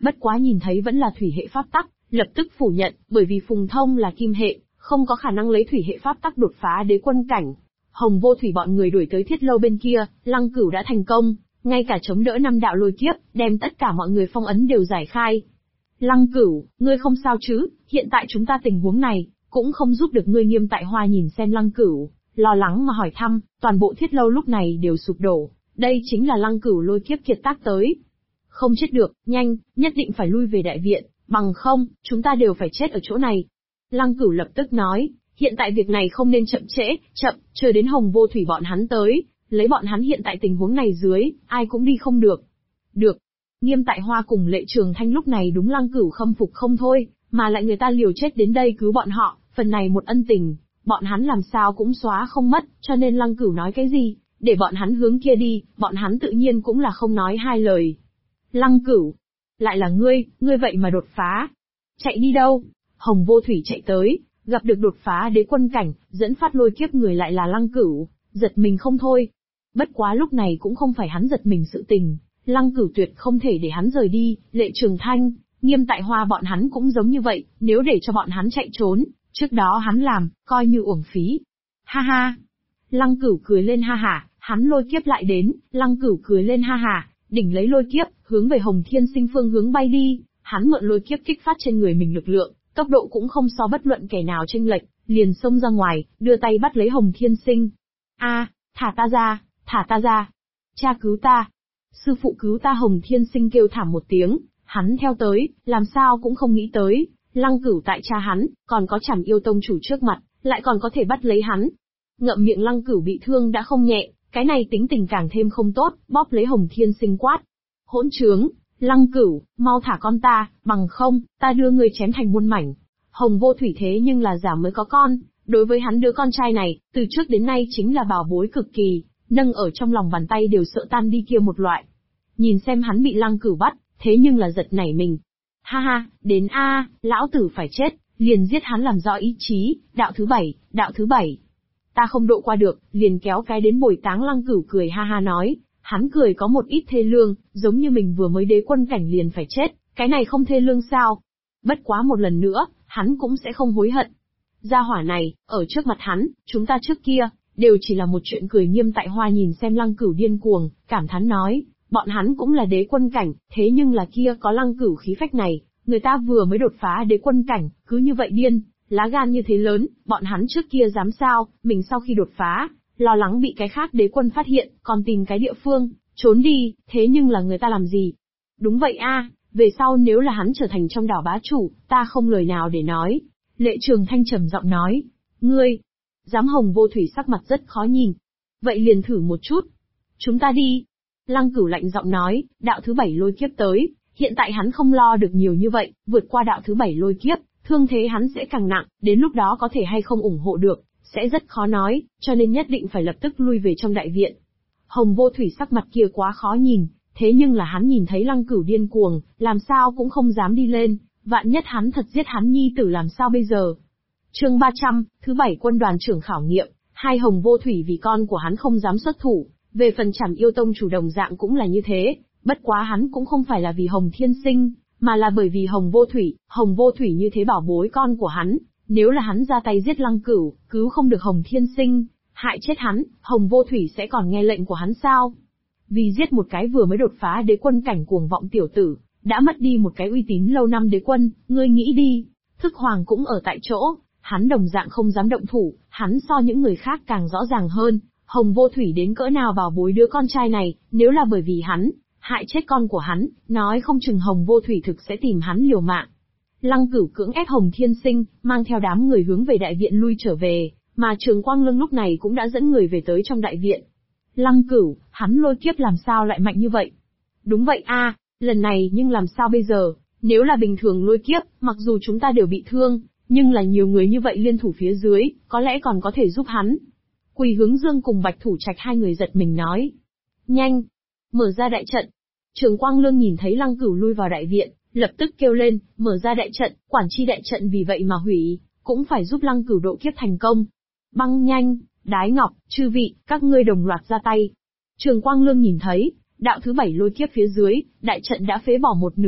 Bất quá nhìn thấy vẫn là thủy hệ pháp tắc, lập tức phủ nhận, bởi vì Phùng Thông là kim hệ, không có khả năng lấy thủy hệ pháp tắc đột phá đế quân cảnh. Hồng Vô Thủy bọn người đuổi tới thiết lâu bên kia, Lăng Cửu đã thành công, ngay cả chống đỡ 5 đạo lôi kiếp, đem tất cả mọi người phong ấn đều giải khai. Lăng Cửu, ngươi không sao chứ, hiện tại chúng ta tình huống này, cũng không giúp được ngươi. Nghiêm Tại Hoa nhìn xem Lăng Cửu, lo lắng mà hỏi thăm, toàn bộ thiết lâu lúc này đều sụp đổ, đây chính là Lăng Cửu lôi kiếp kiệt tác tới. Không chết được, nhanh, nhất định phải lui về đại viện, bằng không, chúng ta đều phải chết ở chỗ này. Lăng Cửu lập tức nói, hiện tại việc này không nên chậm trễ, chờ đến Hồng Vô Thủy bọn hắn tới, lấy bọn hắn hiện tại tình huống này dưới, ai cũng đi không được. Được. Nghiêm Tại Hoa cùng Lệ Trường Thanh lúc này đúng Lăng Cửu khâm phục không thôi, mà lại người ta liều chết đến đây cứu bọn họ, phần này một ân tình, bọn hắn làm sao cũng xóa không mất, cho nên Lăng Cửu nói cái gì, để bọn hắn hướng kia đi, bọn hắn tự nhiên cũng là không nói hai lời. Lăng Cửu, lại là ngươi vậy mà đột phá. Chạy đi đâu? Hồng Vô Thủy chạy tới, gặp được đột phá đế quân cảnh, dẫn phát lôi kiếp người lại là Lăng Cửu, giật mình không thôi. Bất quá lúc này cũng không phải hắn giật mình sự tình, Lăng Cửu tuyệt không thể để hắn rời đi. Lệ Trường Thanh, Nghiêm Tại Hoa bọn hắn cũng giống như vậy, nếu để cho bọn hắn chạy trốn, trước đó hắn làm, coi như uổng phí. Ha ha! Lăng Cửu cười lên ha hả, hắn lôi kiếp lại đến, Lăng Cửu cười lên ha hả, đỉnh lấy lôi kiếp, hướng về Hồng Thiên Sinh phương hướng bay đi, hắn mượn lôi kiếp kích phát trên người mình lực lượng, tốc độ cũng không so bất luận kẻ nào chênh lệch, liền xông ra ngoài, đưa tay bắt lấy Hồng Thiên Sinh. A, thả ta ra, thả ta ra! Cha cứu ta! Sư phụ cứu ta! Hồng Thiên Sinh kêu thảm một tiếng, hắn theo tới, làm sao cũng không nghĩ tới, Lăng Cửu tại cha hắn, còn có Trảm Yêu Tông chủ trước mặt, lại còn có thể bắt lấy hắn. Ngậm miệng Lăng Cửu bị thương đã không nhẹ, cái này tính tình càng thêm không tốt, bóp lấy Hồng Thiên Sinh quát. Hỗn trướng, Lăng Cửu, mau thả con ta, bằng không, ta đưa người chém thành muôn mảnh. Hồng Vô Thủy thế nhưng là giả mới có con, đối với hắn đứa con trai này, từ trước đến nay chính là bảo bối cực kỳ, nâng ở trong lòng bàn tay đều sợ tan đi kia một loại. Nhìn xem hắn bị Lăng Cửu bắt, thế nhưng là giật nảy mình. Ha ha, đến a, lão tử phải chết, liền giết hắn làm rõ ý chí, đạo thứ bảy. Ta không độ qua được, liền kéo cái đến bồi táng. Lăng Cửu cười ha ha nói, hắn cười có một ít thê lương, giống như mình vừa mới đế quân cảnh liền phải chết, cái này không thê lương sao? Bất quá một lần nữa, hắn cũng sẽ không hối hận. Gia hỏa này, ở trước mặt hắn, chúng ta trước kia, đều chỉ là một chuyện cười. Nghiêm Tại Hoa nhìn xem Lăng Cửu điên cuồng, cảm thán nói, bọn hắn cũng là đế quân cảnh, thế nhưng là kia có Lăng Cửu khí phách này, người ta vừa mới đột phá đế quân cảnh, cứ như vậy điên, lá gan như thế lớn, bọn hắn trước kia dám sao? Mình sau khi đột phá, lo lắng bị cái khác đế quân phát hiện, còn tìm cái địa phương, trốn đi, thế nhưng là người ta làm gì? Đúng vậy a, về sau nếu là hắn trở thành trong đảo bá chủ, ta không lời nào để nói. Lệ Trường Thanh trầm giọng nói, ngươi, dám? Hồng Vô Thủy sắc mặt rất khó nhìn. Vậy liền thử một chút. Chúng ta đi. Lăng Cửu lạnh giọng nói, đạo thứ 7 lôi kiếp tới, hiện tại hắn không lo được nhiều như vậy, vượt qua đạo thứ 7 lôi kiếp, thương thế hắn sẽ càng nặng, đến lúc đó có thể hay không ủng hộ được, sẽ rất khó nói, cho nên nhất định phải lập tức lui về trong đại viện. Hồng Vô Thủy sắc mặt kia quá khó nhìn, thế nhưng là hắn nhìn thấy Lăng Cửu điên cuồng, làm sao cũng không dám đi lên, vạn nhất hắn thật giết hắn nhi tử làm sao bây giờ? Chương 300, thứ 7 quân đoàn trưởng khảo nghiệm, hai Hồng Vô Thủy vì con của hắn không dám xuất thủ, về phần Trảm Yêu Tông chủ đồng dạng cũng là như thế, bất quá hắn cũng không phải là vì Hồng Thiên Sinh, mà là bởi vì Hồng Vô Thủy như thế bảo bối con của hắn, nếu là hắn ra tay giết Lăng Cửu, cứu không được Hồng Thiên Sinh, hại chết hắn, Hồng Vô Thủy sẽ còn nghe lệnh của hắn sao? Vì giết một cái vừa mới đột phá đế quân cảnh cuồng vọng tiểu tử, đã mất đi một cái uy tín lâu năm đế quân, ngươi nghĩ đi, Thức Hoàng cũng ở tại chỗ, hắn đồng dạng không dám động thủ, hắn so những người khác càng rõ ràng hơn, Hồng Vô Thủy đến cỡ nào bảo bối đứa con trai này, nếu là bởi vì hắn, hại chết con của hắn, nói không chừng Hồng Vô Thủy thực sẽ tìm hắn liều mạng. Lăng Cửu cưỡng ép Hồng Thiên Sinh, mang theo đám người hướng về đại viện lui trở về, mà Trường Quang Lương lúc này cũng đã dẫn người về tới trong đại viện. Lăng Cửu, hắn lôi kiếp làm sao lại mạnh như vậy? Đúng vậy a, lần này nhưng làm sao bây giờ? Nếu là bình thường lôi kiếp, mặc dù chúng ta đều bị thương, nhưng là nhiều người như vậy liên thủ phía dưới, có lẽ còn có thể giúp hắn. Quỳ Hướng Dương cùng Bạch Thủ Trạch hai người giật mình nói. Nhanh! Mở ra đại trận! Trường Quang Lương nhìn thấy Lăng Cửu lui vào đại viện, lập tức kêu lên, mở ra đại trận, quản chi đại trận vì vậy mà hủy, cũng phải giúp Lăng Cửu độ kiếp thành công. Băng Nhanh, Đái Ngọc, chư vị, các ngươi đồng loạt ra tay. Trường Quang Lương nhìn thấy, đạo thứ 7 lôi kiếp phía dưới, đại trận đã phế bỏ một nửa,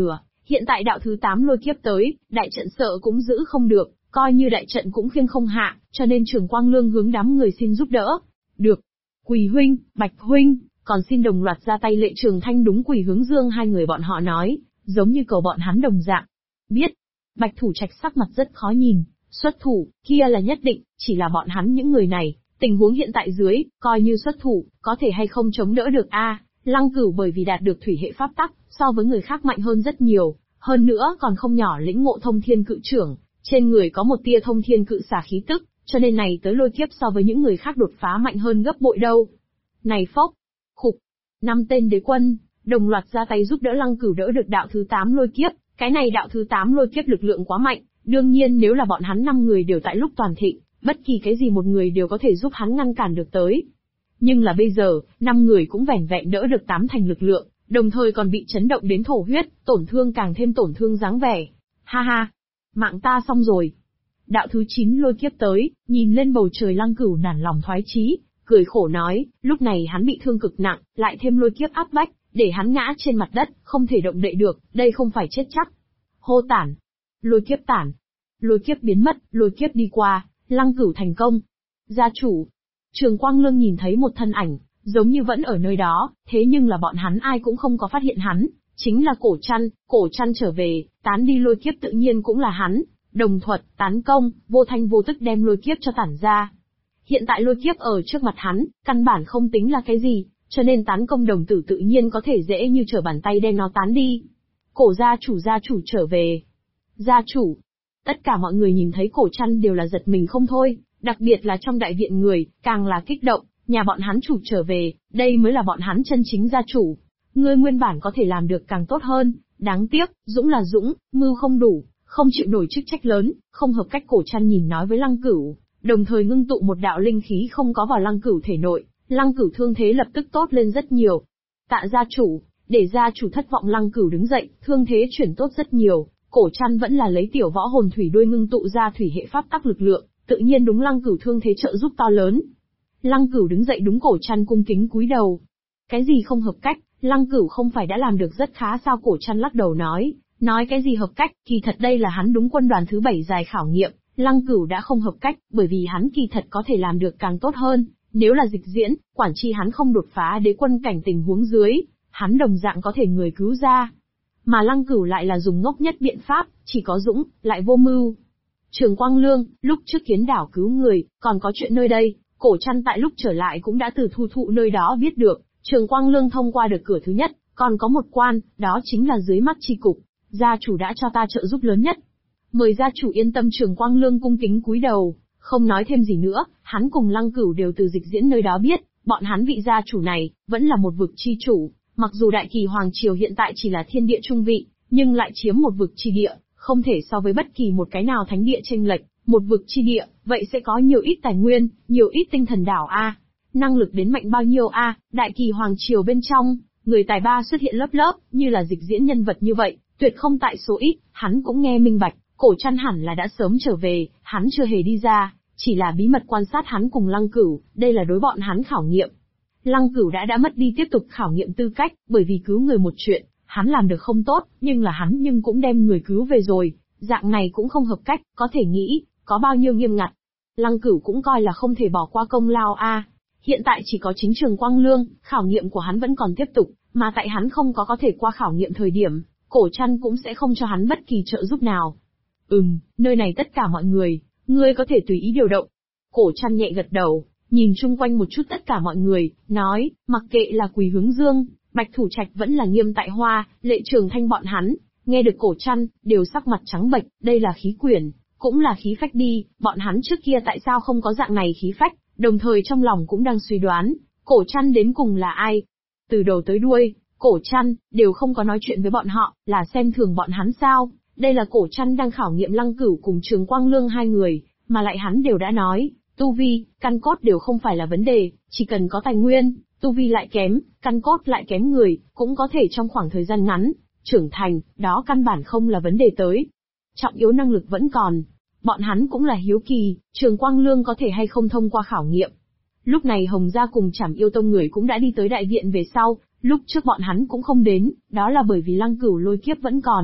Hiện tại đạo thứ 8 lôi kiếp tới, đại trận sợ cũng giữ không được, coi như đại trận cũng khiêng không hạ, cho nên Trường Quang Lương hướng đám người xin giúp đỡ. Được. Quỳ huynh, Bạch huynh, còn xin đồng loạt ra tay. Lệ Trường Thanh đúng Quỳ Hướng Dương hai người bọn họ nói, giống như cầu bọn hắn đồng dạng. Biết. Bạch Thủ Trạch sắc mặt rất khó nhìn, xuất thủ, kia là nhất định, chỉ là bọn hắn những người này, tình huống hiện tại dưới, coi như xuất thủ, có thể hay không chống đỡ được a? Lăng Cửu bởi vì đạt được thủy hệ pháp tắc, so với người khác mạnh hơn rất nhiều, hơn nữa còn không nhỏ lĩnh ngộ thông thiên cự trưởng, trên người có một tia thông thiên cự xả khí tức, cho nên này tới lôi kiếp so với những người khác đột phá mạnh hơn gấp bội đâu. Này phốc, khục, 5 tên đế quân, đồng loạt ra tay giúp đỡ Lăng Cửu đỡ được đạo thứ 8 lôi kiếp, cái này đạo thứ 8 lôi kiếp lực lượng quá mạnh, đương nhiên nếu là bọn hắn 5 người đều tại lúc toàn thịnh, bất kỳ cái gì một người đều có thể giúp hắn ngăn cản được tới. Nhưng là bây giờ, 5 người cũng vẻn vẹn đỡ được 8 thành lực lượng, đồng thời còn bị chấn động đến thổ huyết, tổn thương càng thêm tổn thương dáng vẻ. Ha ha, mạng ta xong rồi. Đạo thứ 9 lôi kiếp tới, nhìn lên bầu trời Lăng Cửu nản lòng thoái chí, cười khổ nói, lúc này hắn bị thương cực nặng, lại thêm lôi kiếp áp bách, để hắn ngã trên mặt đất, không thể động đậy được, đây không phải chết chắc. Hô tản. Lôi kiếp tản. Lôi kiếp biến mất, lôi kiếp đi qua, Lăng Cửu thành công. Gia chủ. Trường Quang Lương nhìn thấy một thân ảnh, giống như vẫn ở nơi đó, thế nhưng là bọn hắn ai cũng không có phát hiện hắn, chính là Cổ Trăn trở về, tán đi lôi kiếp tự nhiên cũng là hắn, đồng thuật, tán công, vô thanh vô tức đem lôi kiếp cho tản ra. Hiện tại lôi kiếp ở trước mặt hắn, căn bản không tính là cái gì, cho nên tán công đồng tử tự nhiên có thể dễ như trở bàn tay đem nó tán đi. Cổ gia chủ trở về. Gia chủ. Tất cả mọi người nhìn thấy Cổ Trăn đều là giật mình không thôi, đặc biệt là trong đại viện người, càng là kích động, nhà bọn hắn chủ trở về, đây mới là bọn hắn chân chính gia chủ. Ngươi nguyên bản có thể làm được càng tốt hơn, đáng tiếc, dũng là dũng, mưu không đủ, không chịu nổi chức trách lớn, không hợp cách. Cổ Trăn nhìn nói với Lăng Cửu, đồng thời ngưng tụ một đạo linh khí không có vào Lăng Cửu thể nội, Lăng Cửu thương thế lập tức tốt lên rất nhiều. Tạ gia chủ, để gia chủ thất vọng. Lăng Cửu đứng dậy, thương thế chuyển tốt rất nhiều. Cổ Trăn vẫn là lấy tiểu võ hồn thủy đuôi ngưng tụ ra thủy hệ pháp tắc lực lượng, tự nhiên đúng Lăng Cửu thương thế trợ giúp to lớn. Lăng Cửu đứng dậy đúng Cổ Trăn cung kính cúi đầu. Cái gì không hợp cách, Lăng Cửu không phải đã làm được rất khá sao? Cổ Trăn lắc đầu nói cái gì hợp cách, kỳ thật đây là hắn đúng quân đoàn thứ 7 dài khảo nghiệm, Lăng Cửu đã không hợp cách, bởi vì hắn kỳ thật có thể làm được càng tốt hơn, nếu là dịch diễn, quản chi hắn không đột phá đế quân cảnh tình huống dưới, hắn đồng dạng có thể người cứu ra. Mà Lăng Cửu lại là dùng ngốc nhất biện pháp, chỉ có dũng, lại vô mưu. Trường Quang Lương, lúc trước Kiến đảo cứu người, còn có chuyện nơi đây, Cổ Trăn tại lúc trở lại cũng đã từ Thu Thụ nơi đó biết được, Trường Quang Lương thông qua được cửa thứ nhất, còn có một quan, đó chính là dưới mắt chi cục, gia chủ đã cho ta trợ giúp lớn nhất. Mời gia chủ yên tâm. Trường Quang Lương cung kính cúi đầu, không nói thêm gì nữa, hắn cùng Lăng Cửu đều từ dịch diễn nơi đó biết, bọn hắn vị gia chủ này, vẫn là một vực chi chủ, mặc dù Đại Kỳ Hoàng Triều hiện tại chỉ là thiên địa trung vị, nhưng lại chiếm một vực chi địa, không thể so với bất kỳ một cái nào thánh địa chênh lệch, một vực chi địa, vậy sẽ có nhiều ít tài nguyên, nhiều ít tinh thần đảo a, năng lực đến mạnh bao nhiêu a, Đại Kỳ Hoàng Triều bên trong, người tài ba xuất hiện lớp lớp, như là dịch diễn nhân vật như vậy, tuyệt không tại số ít, hắn cũng nghe minh bạch, Cổ Trăn hẳn là đã sớm trở về, hắn chưa hề đi ra, chỉ là bí mật quan sát hắn cùng Lăng Cửu, đây là đối bọn hắn khảo nghiệm. Lăng Cửu đã mất đi tiếp tục khảo nghiệm tư cách, bởi vì cứu người một chuyện, hắn làm được không tốt, nhưng là hắn cũng đem người cứu về rồi, dạng này cũng không hợp cách, có thể nghĩ, có bao nhiêu nghiêm ngặt. Lăng Cửu cũng coi là không thể bỏ qua công lao a. Hiện tại chỉ có chính Trường Quang Lương, khảo nghiệm của hắn vẫn còn tiếp tục, mà tại hắn không có thể qua khảo nghiệm thời điểm, Cổ Trăn cũng sẽ không cho hắn bất kỳ trợ giúp nào. Nơi này tất cả mọi người, ngươi có thể tùy ý điều động. Cổ Trăn nhẹ gật đầu, nhìn chung quanh một chút tất cả mọi người, nói, mặc kệ là Quỳ Hướng Dương, Bạch Thủ Trạch vẫn là Nghiêm Tại Hoa, Lệ Trường Thanh bọn hắn, nghe được Cổ Trăn, đều sắc mặt trắng bệch, đây là khí quyển, cũng là khí phách đi, bọn hắn trước kia tại sao không có dạng này khí phách, đồng thời trong lòng cũng đang suy đoán, Cổ Trăn đến cùng là ai. Từ đầu tới đuôi, Cổ Trăn đều không có nói chuyện với bọn họ, là xem thường bọn hắn sao? Đây là Cổ Trăn đang khảo nghiệm Lăng Cửu cùng Trường Quang Lương hai người, mà lại hắn đều đã nói, tu vi, căn cốt đều không phải là vấn đề, chỉ cần có tài nguyên, tu vi lại kém, căn cốt lại kém người, cũng có thể trong khoảng thời gian ngắn, trưởng thành, đó căn bản không là vấn đề tới. Trọng yếu năng lực vẫn còn, bọn hắn cũng là hiếu kỳ, Trường Quang Lương có thể hay không thông qua khảo nghiệm. Lúc này Hồng Gia cùng Trảm Yêu Tông người cũng đã đi tới đại viện về sau, lúc trước bọn hắn cũng không đến, đó là bởi vì Lăng Cửu lôi kiếp vẫn còn.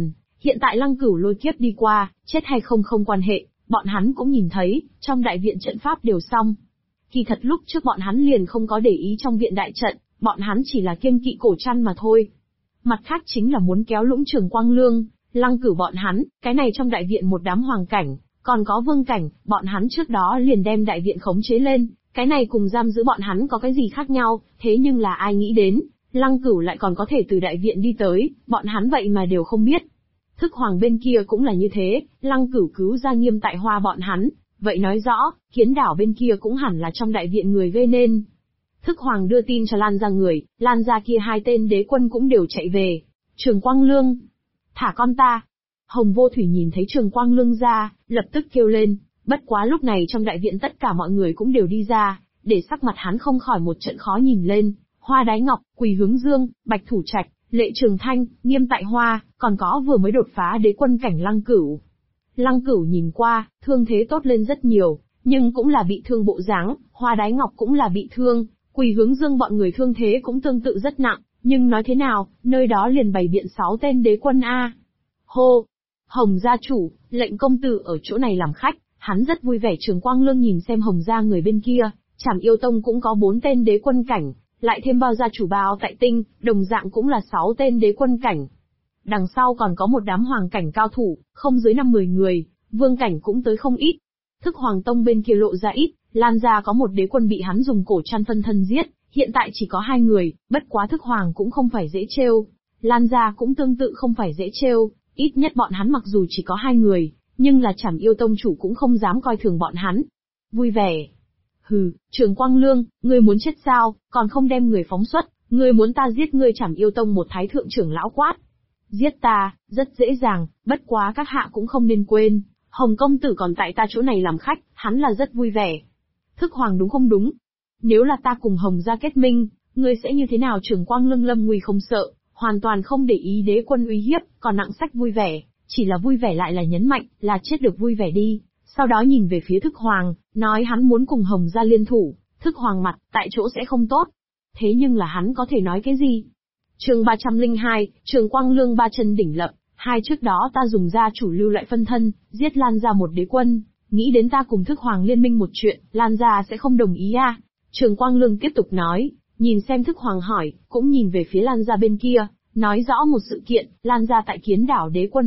Hiện tại Lăng Cửu lôi kiếp đi qua, chết hay không không quan hệ, bọn hắn cũng nhìn thấy, trong đại viện trận pháp đều xong. Kỳ thật lúc trước bọn hắn liền không có để ý trong viện đại trận, bọn hắn chỉ là kiêng kỵ cổ trăn mà thôi. Mặt khác chính là muốn kéo Lũng Trường Quang Lương, Lăng Cửu bọn hắn, cái này trong đại viện một đám hoàng cảnh, còn có vương cảnh, bọn hắn trước đó liền đem đại viện khống chế lên, cái này cùng giam giữ bọn hắn có cái gì khác nhau, thế nhưng là ai nghĩ đến, Lăng Cửu lại còn có thể từ đại viện đi tới, bọn hắn vậy mà đều không biết. Thức Hoàng bên kia cũng là như thế, Lăng Cửu cứu ra Nghiêm Tại Hoa bọn hắn, vậy nói rõ, Kiến Đảo bên kia cũng hẳn là trong đại viện người gây nên. Thức Hoàng đưa tin cho Lan gia người, Lan gia kia hai tên đế quân cũng đều chạy về. Trường Quang Lương, thả con ta. Hồng Vô Thủy nhìn thấy Trường Quang Lương ra, lập tức kêu lên, bất quá lúc này trong đại viện tất cả mọi người cũng đều đi ra, để sắc mặt hắn không khỏi một trận khó nhìn lên. Hoa Đái Ngọc, Quỳ Hướng Dương, Bạch Thủ Trạch, Lệ Trường Thanh, Nghiêm Tại Hoa, còn có vừa mới đột phá đế quân cảnh Lăng Cửu. Lăng Cửu nhìn qua, thương thế tốt lên rất nhiều, nhưng cũng là bị thương bộ dáng, Hoa Đái Ngọc cũng là bị thương, Quỳ Hướng Dương bọn người thương thế cũng tương tự rất nặng, nhưng nói thế nào, nơi đó liền bày biện 6 tên đế quân A. Hô! Hồng gia chủ, lệnh công tử ở chỗ này làm khách, hắn rất vui vẻ. Trường Quang Lương nhìn xem Hồng gia người bên kia, Trảm Yêu Tông cũng có 4 tên đế quân cảnh, lại thêm Bao gia chủ Bao Tại Tinh, đồng dạng cũng là 6 tên đế quân cảnh. Đằng sau còn có một đám hoàng cảnh cao thủ, không dưới 5-10 người, vương cảnh cũng tới không ít. Thức Hoàng Tông bên kia lộ ra ít, Lan gia có một đế quân bị hắn dùng cổ trăn phân thân giết, hiện tại chỉ có 2 người, bất quá Thức Hoàng cũng không phải dễ trêu. Lan gia cũng tương tự không phải dễ trêu, ít nhất bọn hắn mặc dù chỉ có 2 người, nhưng là Trảm Yêu Tông chủ cũng không dám coi thường bọn hắn. Vui vẻ. Hừ, Trường Quang Lương, ngươi muốn chết sao, còn không đem người phóng xuất, ngươi muốn ta giết ngươi? Trảm Yêu Tông một thái thượng trưởng lão quát. Giết ta, rất dễ dàng, bất quá các hạ cũng không nên quên, Hồng công tử còn tại ta chỗ này làm khách, hắn là rất vui vẻ. Thức Hoàng đúng không đúng? Nếu là ta cùng Hồng gia kết minh, ngươi sẽ như thế nào? Trường Quang Lương lâm nguy không sợ, hoàn toàn không để ý đế quân uy hiếp, còn nặng sách vui vẻ, chỉ là vui vẻ lại là nhấn mạnh, là chết được vui vẻ đi. Sau đó nhìn về phía Thức Hoàng, nói hắn muốn cùng Hồng gia liên thủ. Thức Hoàng mặt, tại chỗ sẽ không tốt. Thế nhưng là hắn có thể nói cái gì? Chương 302, Trường Quang Lương ba chân đỉnh lập. Hai trước đó ta dùng gia chủ lưu lại phân thân, giết Lan gia một đế quân, nghĩ đến ta cùng Thức Hoàng liên minh một chuyện, Lan gia sẽ không đồng ý à? Trường Quang Lương tiếp tục nói, nhìn xem Thức Hoàng hỏi, cũng nhìn về phía Lan gia bên kia, nói rõ một sự kiện, Lan gia tại Kiến Đảo đế quân